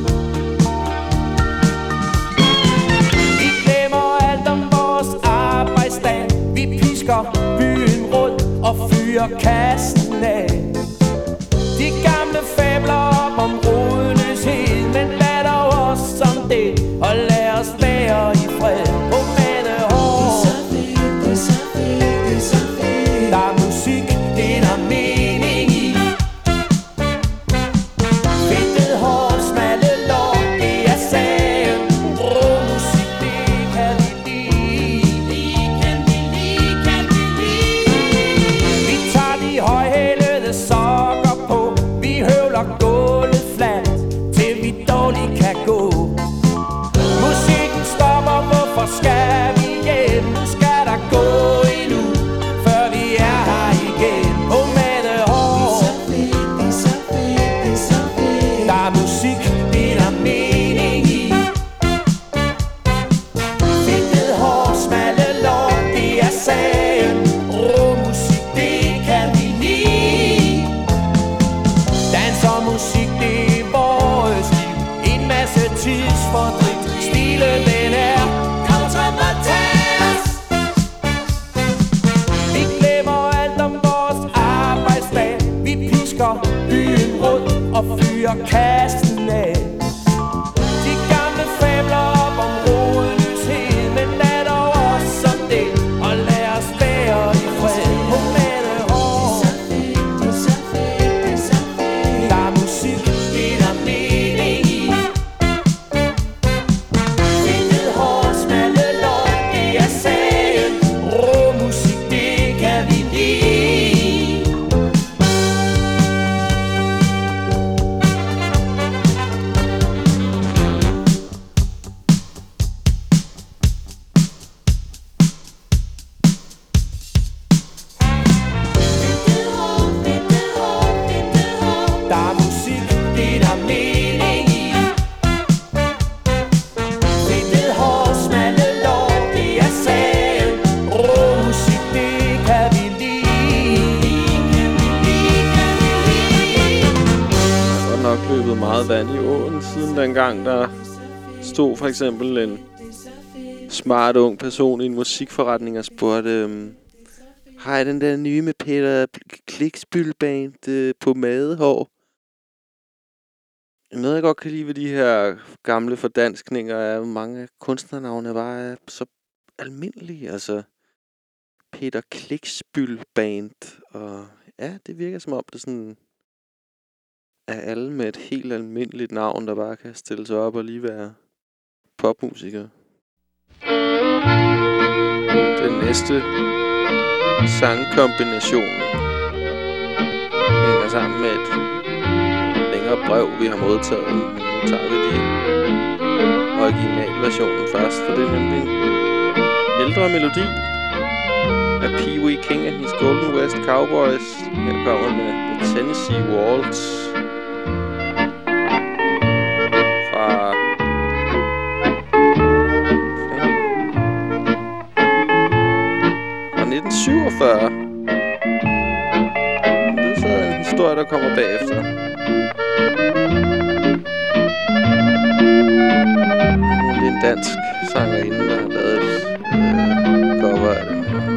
[SPEAKER 3] Vi glemmer alt om vores arbejdsdag. Vi pisker byen rundt og fyrer kassen af. De gamle fabler op om rodløshed, men lad dog os om det, og lad os være i fred på madehår. Der er musik, det er der mening i. Fedtet hår, smalle lår, det er sagen. Rå musik, det kan vi lide. Vi tager de højhælede sokker på, vi høvler gulvet fladt, til vi dårligt kan gå. Musikken stopper, hvorfor skal vi hjem? Nu skal der gå endnu, før vi er her igen på madehår. Der er musik, det er der mening i. Fedtet hår, smalle lår, det er sagen. Rå musik, det kan vi lide. Dans og musik, det er vores liv. En masse tidsfordriv. Stilen, den er kontrabatas. Vi glemmer alt om vores arbejdsdag. Vi pisker byen rundt og fyrer kassen af. De gamle fabler op om rodløshed, men lad dog os om det, og lad os være i fred på madehår. Der er musik, det er der mening i. Fedtet hår, smalle lår, det er sagen. Rå musik, det kan vi lide. Der er musik, det er der mening i. Fedtet hår, smalle lår, det er sagen. Rå musik, det kan vi lide.
[SPEAKER 1] Der er godt nok løbet meget vand i åen siden dengang, der stod for eksempel en smart ung person i en musikforretning og spurgte, hej, den der nye med Peter Kliksbyl Band på madehår. Noget jeg godt kan lide ved de her gamle fordanskninger er, mange af kunstnernavne bare så almindelige. Altså Peter Kliksbyl Band. Og ja, det virker som om det sådan er alle med et helt almindeligt navn, der bare kan stille sig op og lige være popmusikere. Den næste sangkombination hænger sammen med et længere brev, vi har modtaget. Nu tager vi de originalversionen først, for det er nemlig en ældre melodi af Pee Wee King and his Golden West Cowboys. Her kommer med The Tennessee Waltz fra 1947. Det er så en historie, der kommer bagefter. Det er en dansk sangerinde, der har lavet et cover af den her.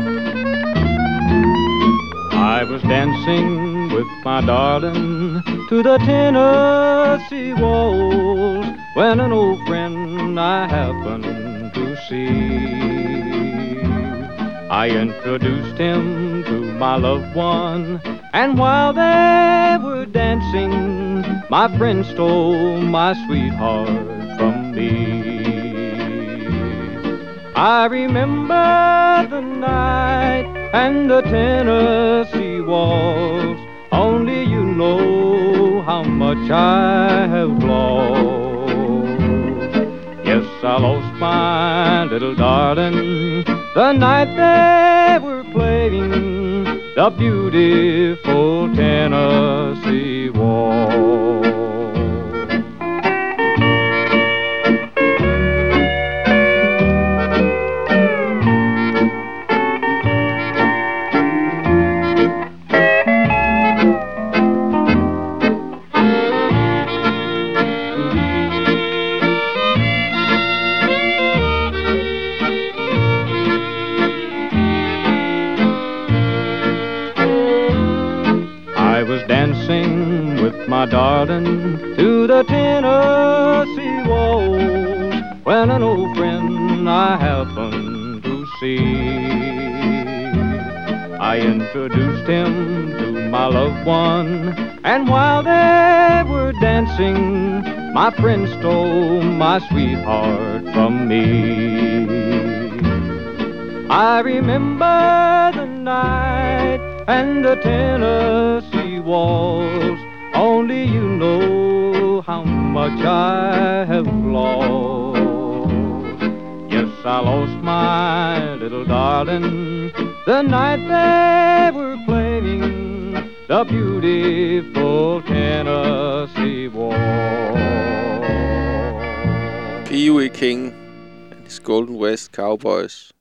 [SPEAKER 20] I was dancing with my darling to the Tennessee waltz when an old friend I happened to see. I introduced him to my loved one, and while they were dancing, my friend stole my sweetheart from me. I remember the night and the Tennessee walls. Only you know how much I have lost. Yes, I lost my little darling the night they were playing the beautiful Tennessee waltz. My darling, to the Tennessee waltz, when an old friend I happened to see. I introduced him to my loved one, and while they were dancing, my friend stole my sweetheart from me. I remember the night and the Tennessee waltz. Only you know how much I have lost. Yes, I lost my little darling the night they were playing the beautiful Tennessee waltz.
[SPEAKER 1] Pee-wee King and his Golden West Cowboys.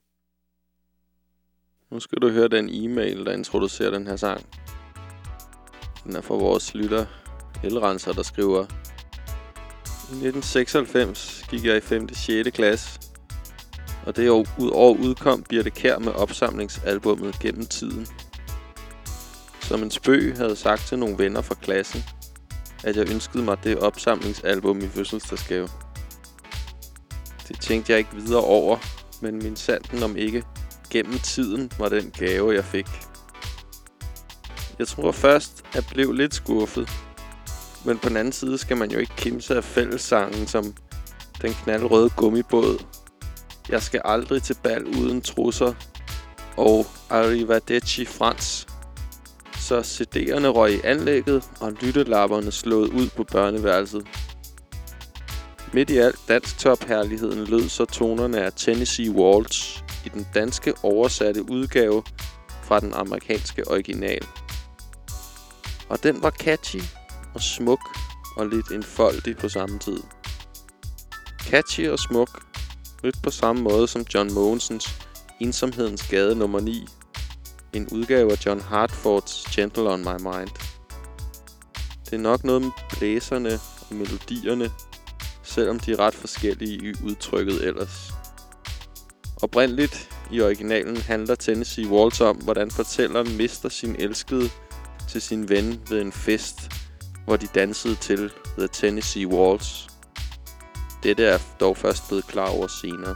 [SPEAKER 1] Nu skal du høre den e-mail, der introducerer den her sang. Den er fra vores lytter, Elrenser, der skriver: I 1996 gik jeg i 5. og 6. klasse, og det år udkom Birthe Kjær med opsamlingsalbummet Gennem Tiden. Som en spøg havde sagt til nogle venner fra klassen, at jeg ønskede mig det opsamlingsalbum i fødselsdagsgave. Det tænkte jeg ikke videre over, men min sanden om ikke Gennem Tiden var den gave, jeg fik. Jeg tror først, at jeg blev lidt skuffet. Men på den anden side skal man jo ikke kimse af fællessangen som Den knaldrøde gummibåd, Jeg skal aldrig til bal uden trusser og Arrivederci Frans. Så CD'erne røg i anlægget og lyttelapperne slået ud på børneværelset. Midt i alt dansk topherligheden lød så tonerne af Tennessee Waltz i den danske oversatte udgave fra den amerikanske original. Og den var catchy og smuk og lidt enfoldig på samme tid. Catchy og smuk, lidt på samme måde som John Mogensens Ensomhedens Gade nummer 9, en udgave af John Hartfords Gentle on My Mind. Det er nok noget med blæserne og melodierne, selvom de er ret forskellige i udtrykket ellers. Oprindeligt i originalen handler Tennessee Waltz om, hvordan fortælleren mister sin elskede til sin ven ved en fest, hvor de dansede til The Tennessee Waltz. Dette er dog først blevet klar over senere.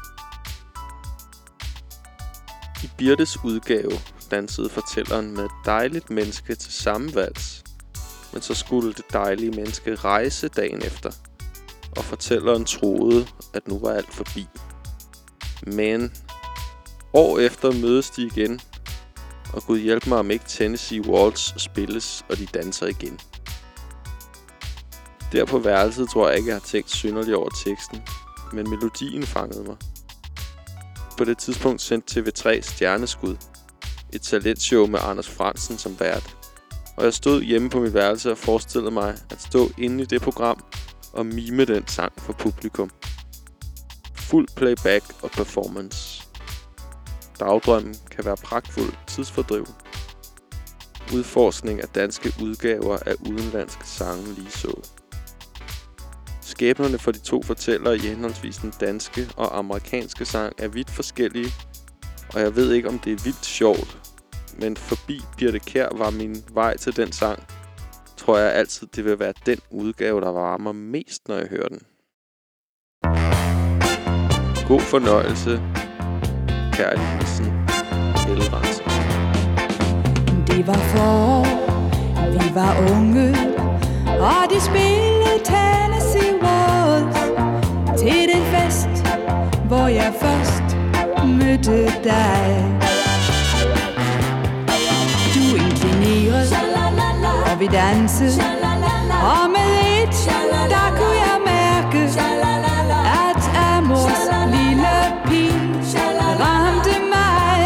[SPEAKER 1] I Birthes udgave dansede fortælleren med et dejligt menneske til samme vals, men så skulle det dejlige menneske rejse dagen efter, og fortælleren troede, at nu var alt forbi. Men år efter mødes de igen, og Gud hjælp mig om ikke Tennessee Waltz spilles, og de danser igen. Der på værelset tror jeg ikke, jeg har tænkt synderligt over teksten, men melodien fangede mig. På det tidspunkt sendte TV3 Stjerneskud, et talentshow med Anders Frandsen som vært, og jeg stod hjemme på mit værelse og forestillede mig at stå inde i det program og mime den sang for publikum. Fuld playback og performance. Dagdrømmen kan være pragtfuld tidsfordriv. Udforskning af danske udgaver af udenlandske sange ligeså. Skæbnerne for de to fortællere i henholdsvis den danske og amerikanske sang er vidt forskellige, og jeg ved ikke, om det er vildt sjovt, men forbi Birthe Kjær var min vej til den sang, tror jeg altid, det vil være den udgave, der varmer mest, når jeg hører den. God fornøjelse. Kærlig hilsen, Elrenser.
[SPEAKER 2] Det var forår, vi var unge, og de spillede Tennessee Waltz til den fest, hvor jeg først mødte dig.
[SPEAKER 21] vejret, og vi dansede. Og med et, der kunne jeg mærke, at Amors lille pige ramte mig.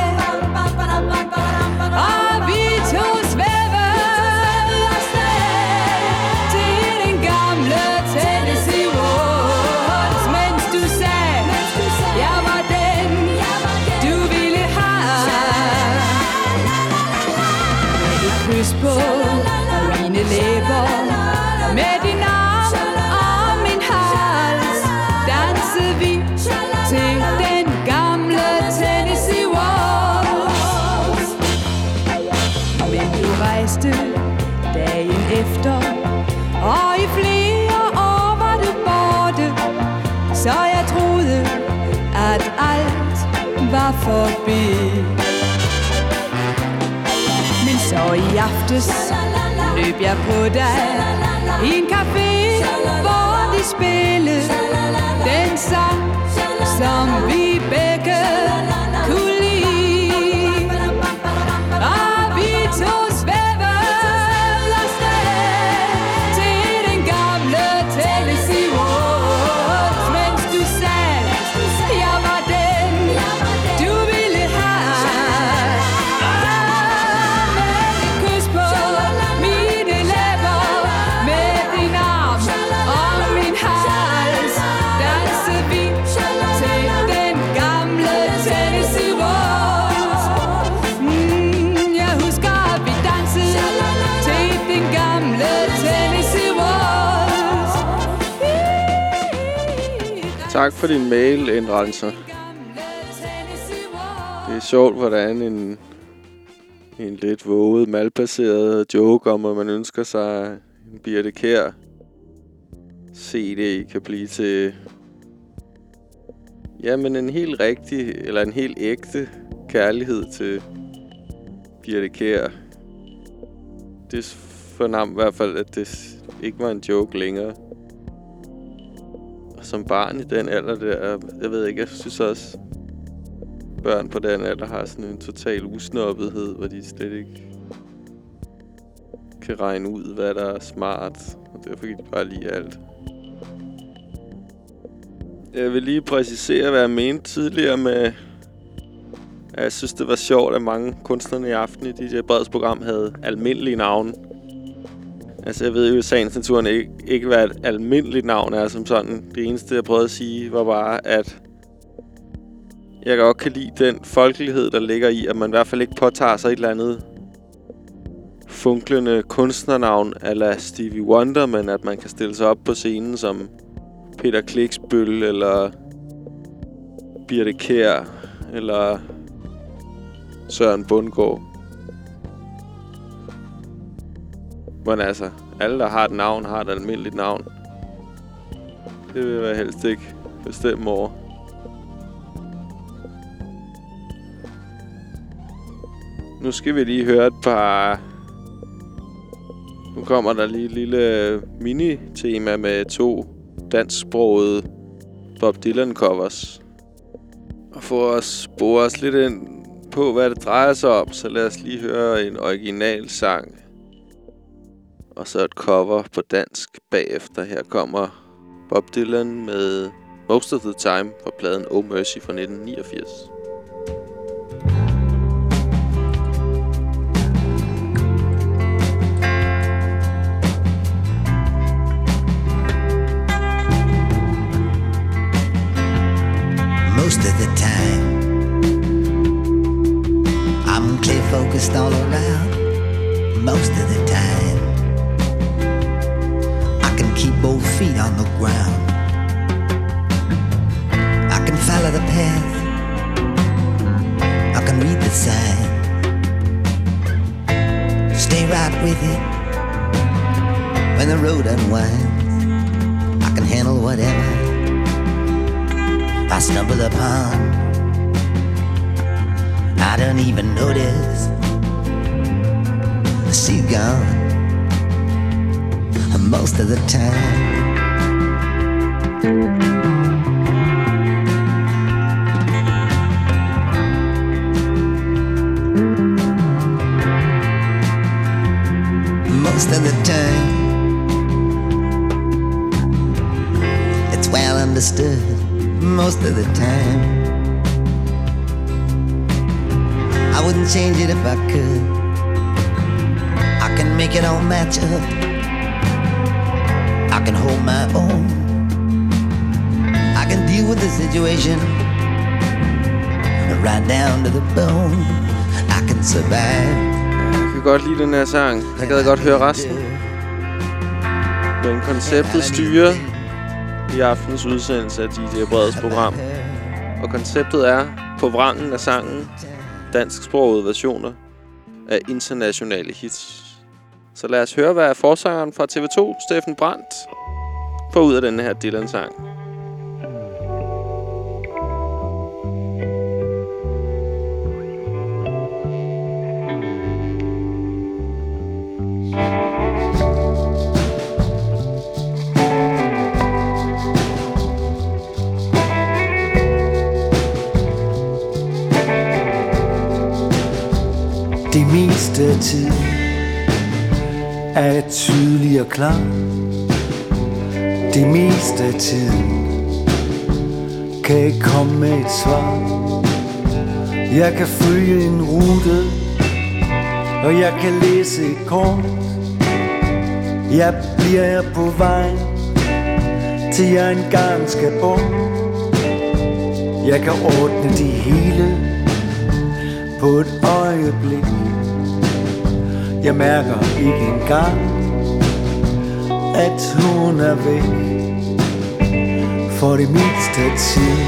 [SPEAKER 21] Og vi to svævede afsted til den gamle Tennessee Waltz, mens du sagde, jeg var den, du ville have. Med et kys på mine læber, med din arm om min hals, dansede vi til den gamle Tennessee Waltz. Men du rejste dagen efter, og i flere år var du borte, så jeg troede, at alt var forbi. Men så i aftes løb jeg på dig i en café, hvor de spillede den sang, som vi begge kunne lide. Og vi to svævede afsted til den gamle Tennessee Waltz, mens du sagde, jeg var den, du ville have.
[SPEAKER 1] Tak for din mail-indrettelser. Det er sjovt, hvordan en lidt våget, malplaceret joke om, at man ønsker sig en Birthe Kjær CD kan blive til jamen en helt rigtig, eller en helt ægte kærlighed til Birthe Kjær. Det fornam i hvert fald, at det ikke var en joke længere. Som barn i den alder der, jeg ved ikke, jeg synes også, børn på den alder har sådan en total usnobbethed, hvor de slet ikke kan regne ud, hvad der er smart, og derfor kan de bare lide alt. Jeg vil lige præcisere, hvad jeg mente tidligere med, at jeg synes, det var sjovt, at mange kunstnerne i aften i DJ Breds program havde almindelige navne. Altså, jeg ved jo i sagens naturen ikke, hvad et almindeligt navn er som sådan. Det eneste, jeg prøvede at sige, var bare, at jeg godt kan lide den folkelighed, der ligger i, at man i hvert fald ikke påtager sig et eller andet funklende kunstnernavn a la Stevie Wonder, men at man kan stille sig op på scenen som Peter Kliksbøl, eller Birthe Kjær, eller Søren Bundgaard. Men altså, alle der har et navn, har et almindeligt navn. Det vil jeg helst ikke bestemme over. Nu skal vi lige høre et par... Nu kommer der lige et lille mini-tema med 2 dansksprogede Bob Dylan-covers. Og for at spore os lidt ind på, hvad det drejer sig om, så lad os lige høre en original sang. Og så et cover på dansk bagefter. Her kommer Bob Dylan med Most of the Time fra pladen Oh Mercy fra 1989.
[SPEAKER 22] Most of the time I'm clear focused all around. Most of the time keep both feet on the ground. I can follow the path, I can read the sign, stay right with it when the road unwinds. I can handle whatever I stumble upon. I don't even notice the sea gone most of the time. of the time. It's well understood most of the time. I wouldn't change it if I could. I can make it all match up. I can hold my own. I can deal with the situation right down to the bone. I can survive.
[SPEAKER 1] Jeg kan godt lide den her sang. Jeg gad godt høre resten. Men konceptet styrer i aftens udsendelse af DJ Breds program. Og konceptet er på vrangen af sangen dansksprogede versioner af internationale hits. Så lad os høre, hvad forsangeren fra TV2, Steffen Brandt, får ud af denne her Dylan-sang.
[SPEAKER 4] Det meste af tiden er jeg tydelig og klar. Det meste af tiden kan jeg komme med et svar. Jeg kan følge en rute, og jeg kan læse et kort. Jeg bliver her på vejen, til jeg engang skal bort. Jeg kan ordne det hele på et øjeblik. Jeg mærker ikke engang, at hun er væk for det meste af tiden.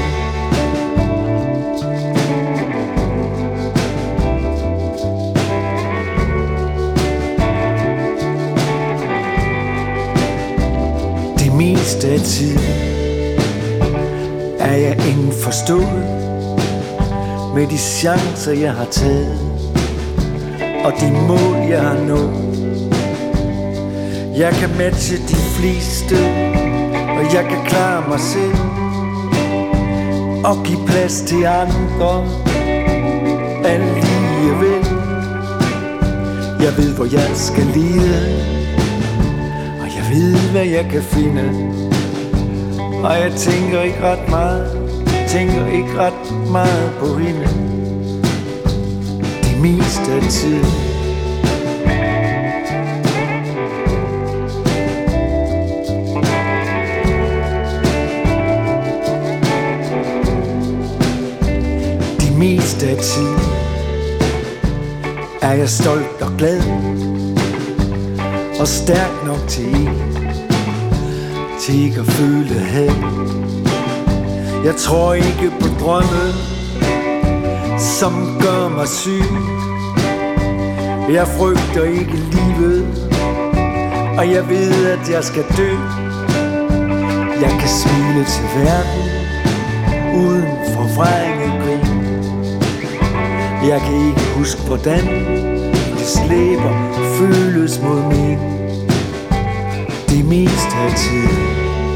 [SPEAKER 4] Det meste af tiden er jeg indforstået med de chancer jeg har taget og de mål jeg har nået. Jeg kan matche de fleste, og jeg kan klare mig selv og give plads til andre alligevel. Jeg ved hvor jeg skal lede, og jeg ved hvad jeg kan finde. Og jeg tænker ikke ret meget på hende det meste af tiden. Det meste af tiden er jeg stolt og glad og stærk nok til ikke at føle had. Jeg tror ikke på drømme, som gør mig syg. Jeg frygter ikke livet, og jeg ved, at jeg skal dø. Jeg kan smile til verden, uden forvrængegrin. Jeg kan ikke huske, hvordan det slæber føles mod mig det meste af tiden.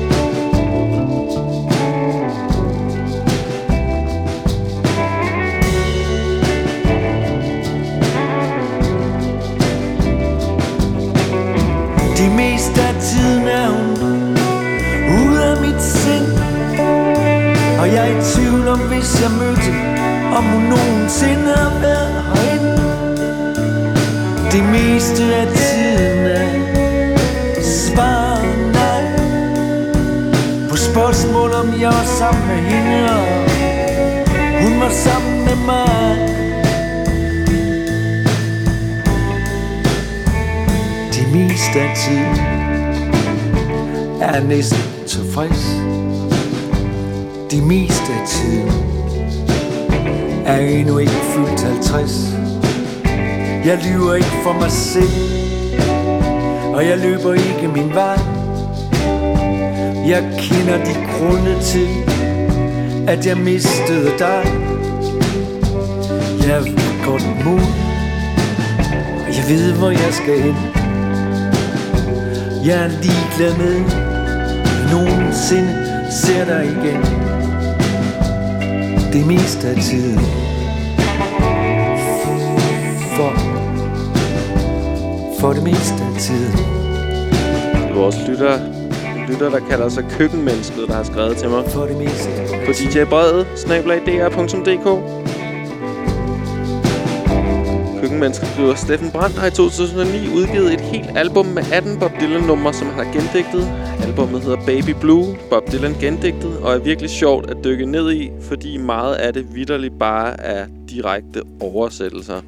[SPEAKER 4] Det meste af tiden er hun ude af mit sind, og jeg er i tvivl om, hvis jeg mødte, om hun nogensinde har været herinde. Det meste af tiden er svar nej på spørgsmål, om jeg var sammen med hende, og hun var sammen med mig. Det meste af tiden er næsten tilfreds. Det meste af tiden er endnu ikke fyldt 50. Jeg lyver ikke for mig selv, og jeg løber ikke min vej. Jeg kender de grunde til, at jeg mistede dig. Jeg vil godt mod, og jeg ved hvor jeg skal hen. Jeg er ligeglad med, at nogensinde ser dig igen. Det meste af tiden. For for det meste af tiden.
[SPEAKER 1] Det er vores lytter, der kalder sig Køkkenmennesket, der har skrevet til mig.
[SPEAKER 4] For det meste
[SPEAKER 1] på djbrede@dr.dk. Køkkenmennesket skriver, Steffen Brandt har i 2009 udgivet et helt album med 18 Bob Dylan-numre, som han har gendigtet. Albummet hedder Baby Blue, Bob Dylan gendigtet, og er virkelig sjovt at dykke ned i, fordi meget af det vitterligt bare er direkte oversættelser.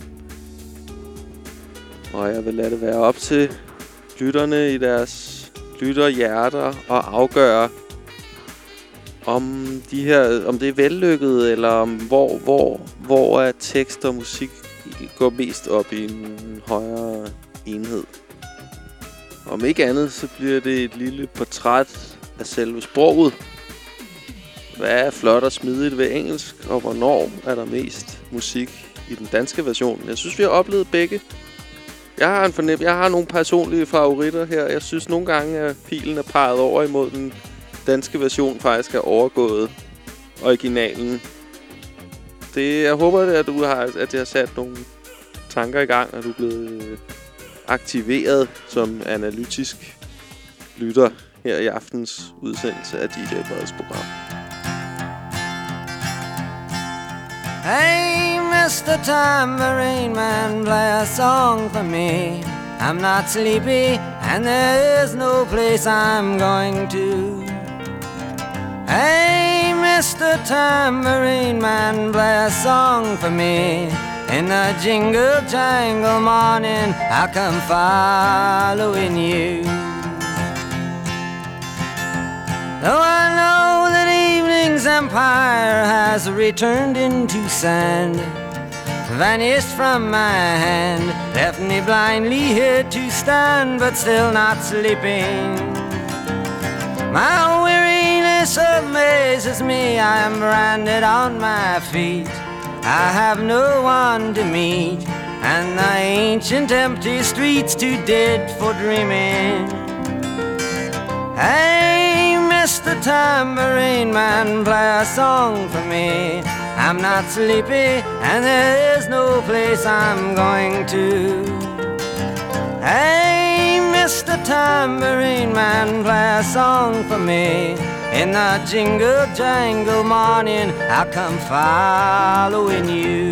[SPEAKER 1] Og jeg vil lade det være op til lytterne i deres lytterhjerter og afgøre, om det er vellykket, eller om hvor er tekst og musik går mest op i en højere enhed. Om ikke andet, så bliver det et lille portræt af selve sproget. Hvad er flot og smidigt ved engelsk, og hvornår er der mest musik i den danske version? Jeg synes, vi har oplevet begge. Jeg har nogle personlige favoritter her. Jeg synes nogle gange, at pilen er peget over imod den danske version faktisk er overgået originalen. Jeg håber, at jeg har sat nogle tanker i gang, og du er blevet aktiveret som analytisk lytter her i aftens udsendelse af DJ Breds program.
[SPEAKER 6] Hey, Mr. Tambourine Man, play a song for me. I'm not sleepy, and there is no place I'm going to. Hey, Mr. Tambourine Man, play a song for me. In the jingle jangle morning, I'll come following you. Though I know that evening's empire has returned into sand, vanished from my hand, left me blindly here to stand, but still not sleeping. My weariness amazes me, I am branded on my feet. I have no one to meet, and the ancient empty streets too dead for dreaming. Hey, Mr. Tambourine Man, play a song for me. I'm not sleepy, and there is no place I'm going to. Hey, Mr. Tambourine Man, play a song for me. In the jingle jangle morning, I'll come following you.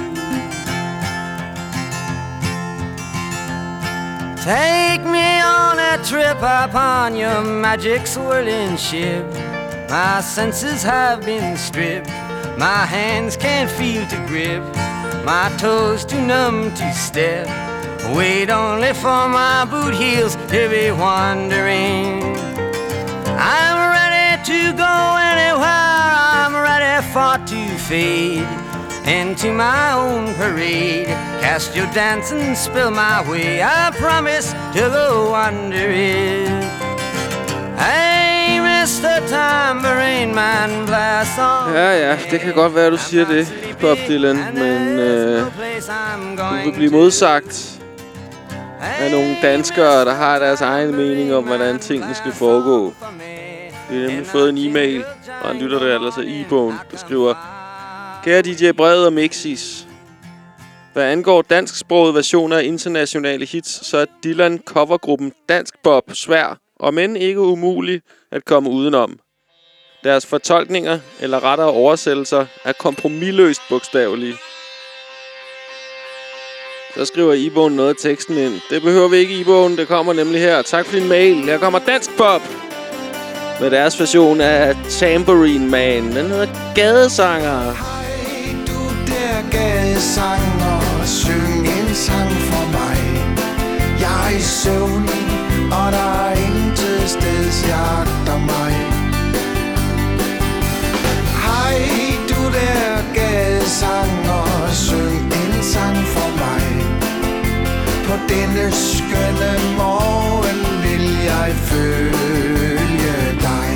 [SPEAKER 6] Take me on a trip upon your magic swirling ship. My senses have been stripped, my hands can't feel to grip, my toes too numb to step. Wait only for my boot heels to be wandering. I'm ready to go anywhere, I'm ready for to fade into my own parade. Cast your dancing spell my way, I promise to go under it. Hey, Mr. Tambourine Man, play a song.
[SPEAKER 1] Ja, det kan godt være, du siger det, Bob Dylan, men du vil blive modsagt af nogle danskere, der har deres egen mening om, hvordan tingene skal foregå. Vi har nemlig fået en e-mail, og en lytter, der ellers er e-bogen, der skriver: Kære DJ Brede og Mixis, hvad angår dansksprogede versioner af internationale hits, så er Dylan covergruppen Dansk Bob svær, og men ikke umulig at komme udenom. Deres fortolkninger, eller rettere oversættelser, er kompromisløst bogstavelige. Så skriver e-bogen noget af teksten ind. Det behøver vi ikke e-bogen, det kommer nemlig her. Tak for din mail. Her kommer Dansk Bob med deres version af Tambourine Man. Den hedder Gadesanger.
[SPEAKER 7] Hej du der gadesanger, syng en sang for mig. Jeg er i søvn, og der er intet steds jagter mig. Hej du der gadesanger, syng en sang for mig. På denne skønne morgen vil jeg følge dig.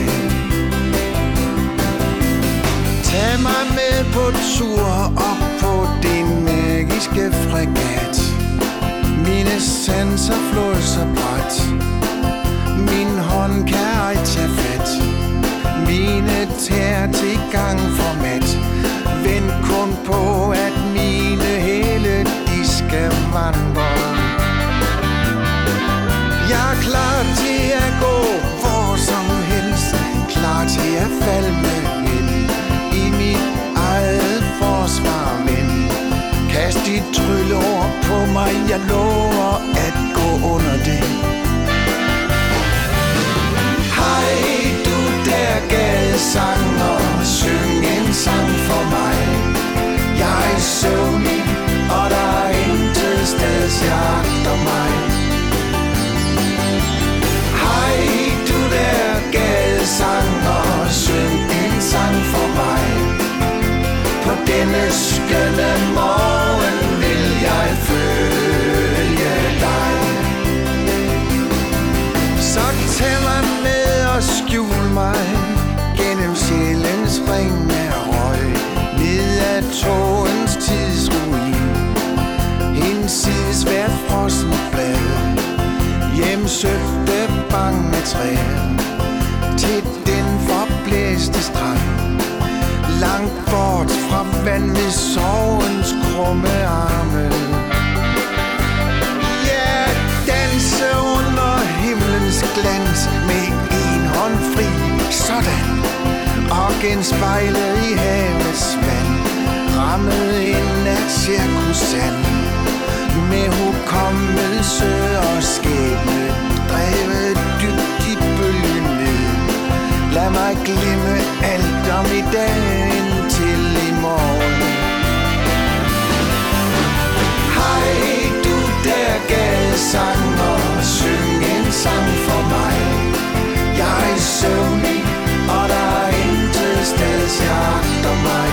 [SPEAKER 7] Tag mig med på tur op på din magiske fregat. Mine sanser flår så bræt, min hånd kan ej tage fat. Mine tær til gang for mat. Vent kun på, at mine hæle, de skal vandre. et trylleord på mig, jeg lover at gå under det. Hej du der gadesanger, syng en sang for mig. Jeg er søvnig, og der er intet sted jagter mig. Hej du der gadesanger, syng en sang for mig. På denne skønne morgen vil jeg følge dig. Så tag mig med og skjul mig gennem sjælens ring af røg, ned ad tågens tidsruin, hinsides hvert frossen blad, hjemsøgte bange træer, til den forblæste strand, langt bort fra vand ved sorgens krumme arme. Ja, danse under himlens glans med en hånd fri, sådan, og genspejlet i havets vand, rammet ind af cirkussand, med hukommelse og skæbne, drevet dybt i bølgen ned. Lad mig glemme alt om i dagen til i morgen. Hej du der gadesanger, syng en sang for mig. Jeg er søvnig, og der er intet sted jagter mig.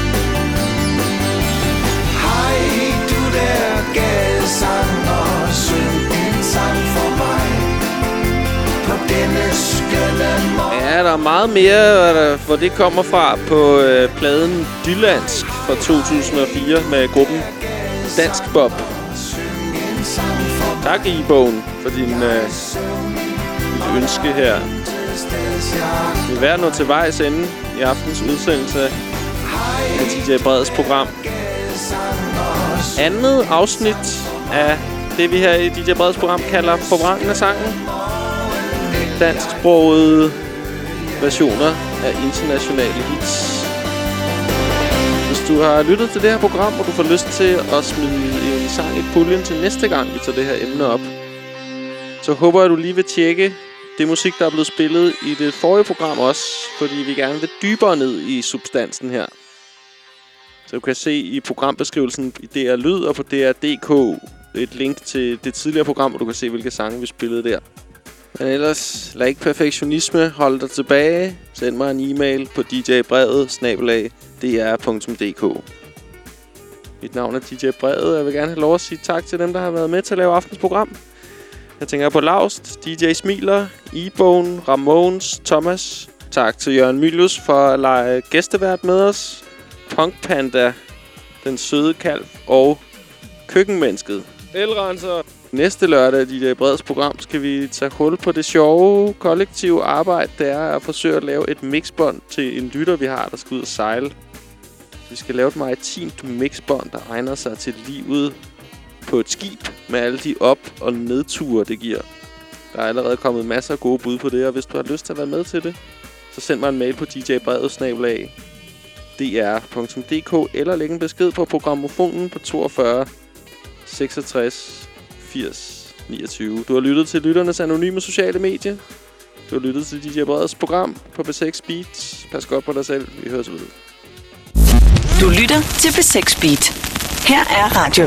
[SPEAKER 7] Hej du der gadesanger, syng en sang for mig. På denne skønne morgen.
[SPEAKER 1] Ja, der er meget mere, hvor det kommer fra på pladen Dylandsk fra 2004 med gruppen Dansk Bob. Tak E-bogen for dit ønske her. Vi er ved at nå til vejs ende i aftens udsendelse af DJ Breds program. Andet afsnit af det, vi her i DJ Breds program kalder Forvrængende sangen. Dansksprogede versioner af internationale hits. Hvis du har lyttet til det her program, og du får lyst til at smide en sang i puljen til næste gang, vi tager det her emne op, så håber jeg, at du lige vil tjekke det musik, der er blevet spillet i det forrige program også, fordi vi gerne vil dybere ned i substansen her. Så du kan se i programbeskrivelsen i DR Lyd og på DR.dk et link til det tidligere program, hvor du kan se, hvilke sange vi spillede der. Men ellers, lad ikke perfektionisme holde dig tilbage. Send mig en e-mail på djbrevet@dr.dk. Mit navn er DJ Brevet, og jeg vil gerne have lov at sige tak til dem, der har været med til at lave aftens program. Jeg tænker på Laust, DJ Smiler, E-bogen, Ramones, Thomas. Tak til Jørgen Mylius for at lege gæstevært med os. Punk Panda, Den Søde Kalv og Køkkenmennesket. Elrenser. Næste lørdag i DJ Breds program skal vi tage hul på det sjove kollektive arbejde, det er at forsøge at lave et mixbånd til en lytter, vi har, der skal ud og sejle. Vi skal lave et maritimt mixbånd, der egner sig til livet på et skib med alle de op- og nedture, det giver. Der er allerede kommet masser af gode bud på det, og hvis du har lyst til at være med til det, så send mig en mail på djbrevet@dr.dk eller læg en besked på programmofonen på 42 66 80 29. Du har lyttet til Lytternes Anonyme Sociale Medie. Du har lyttet til DJ Breds program på B6 Beat. Pas godt på dig selv. Vi høres ved.
[SPEAKER 8] Du lytter til B6 Beat. Her er Radio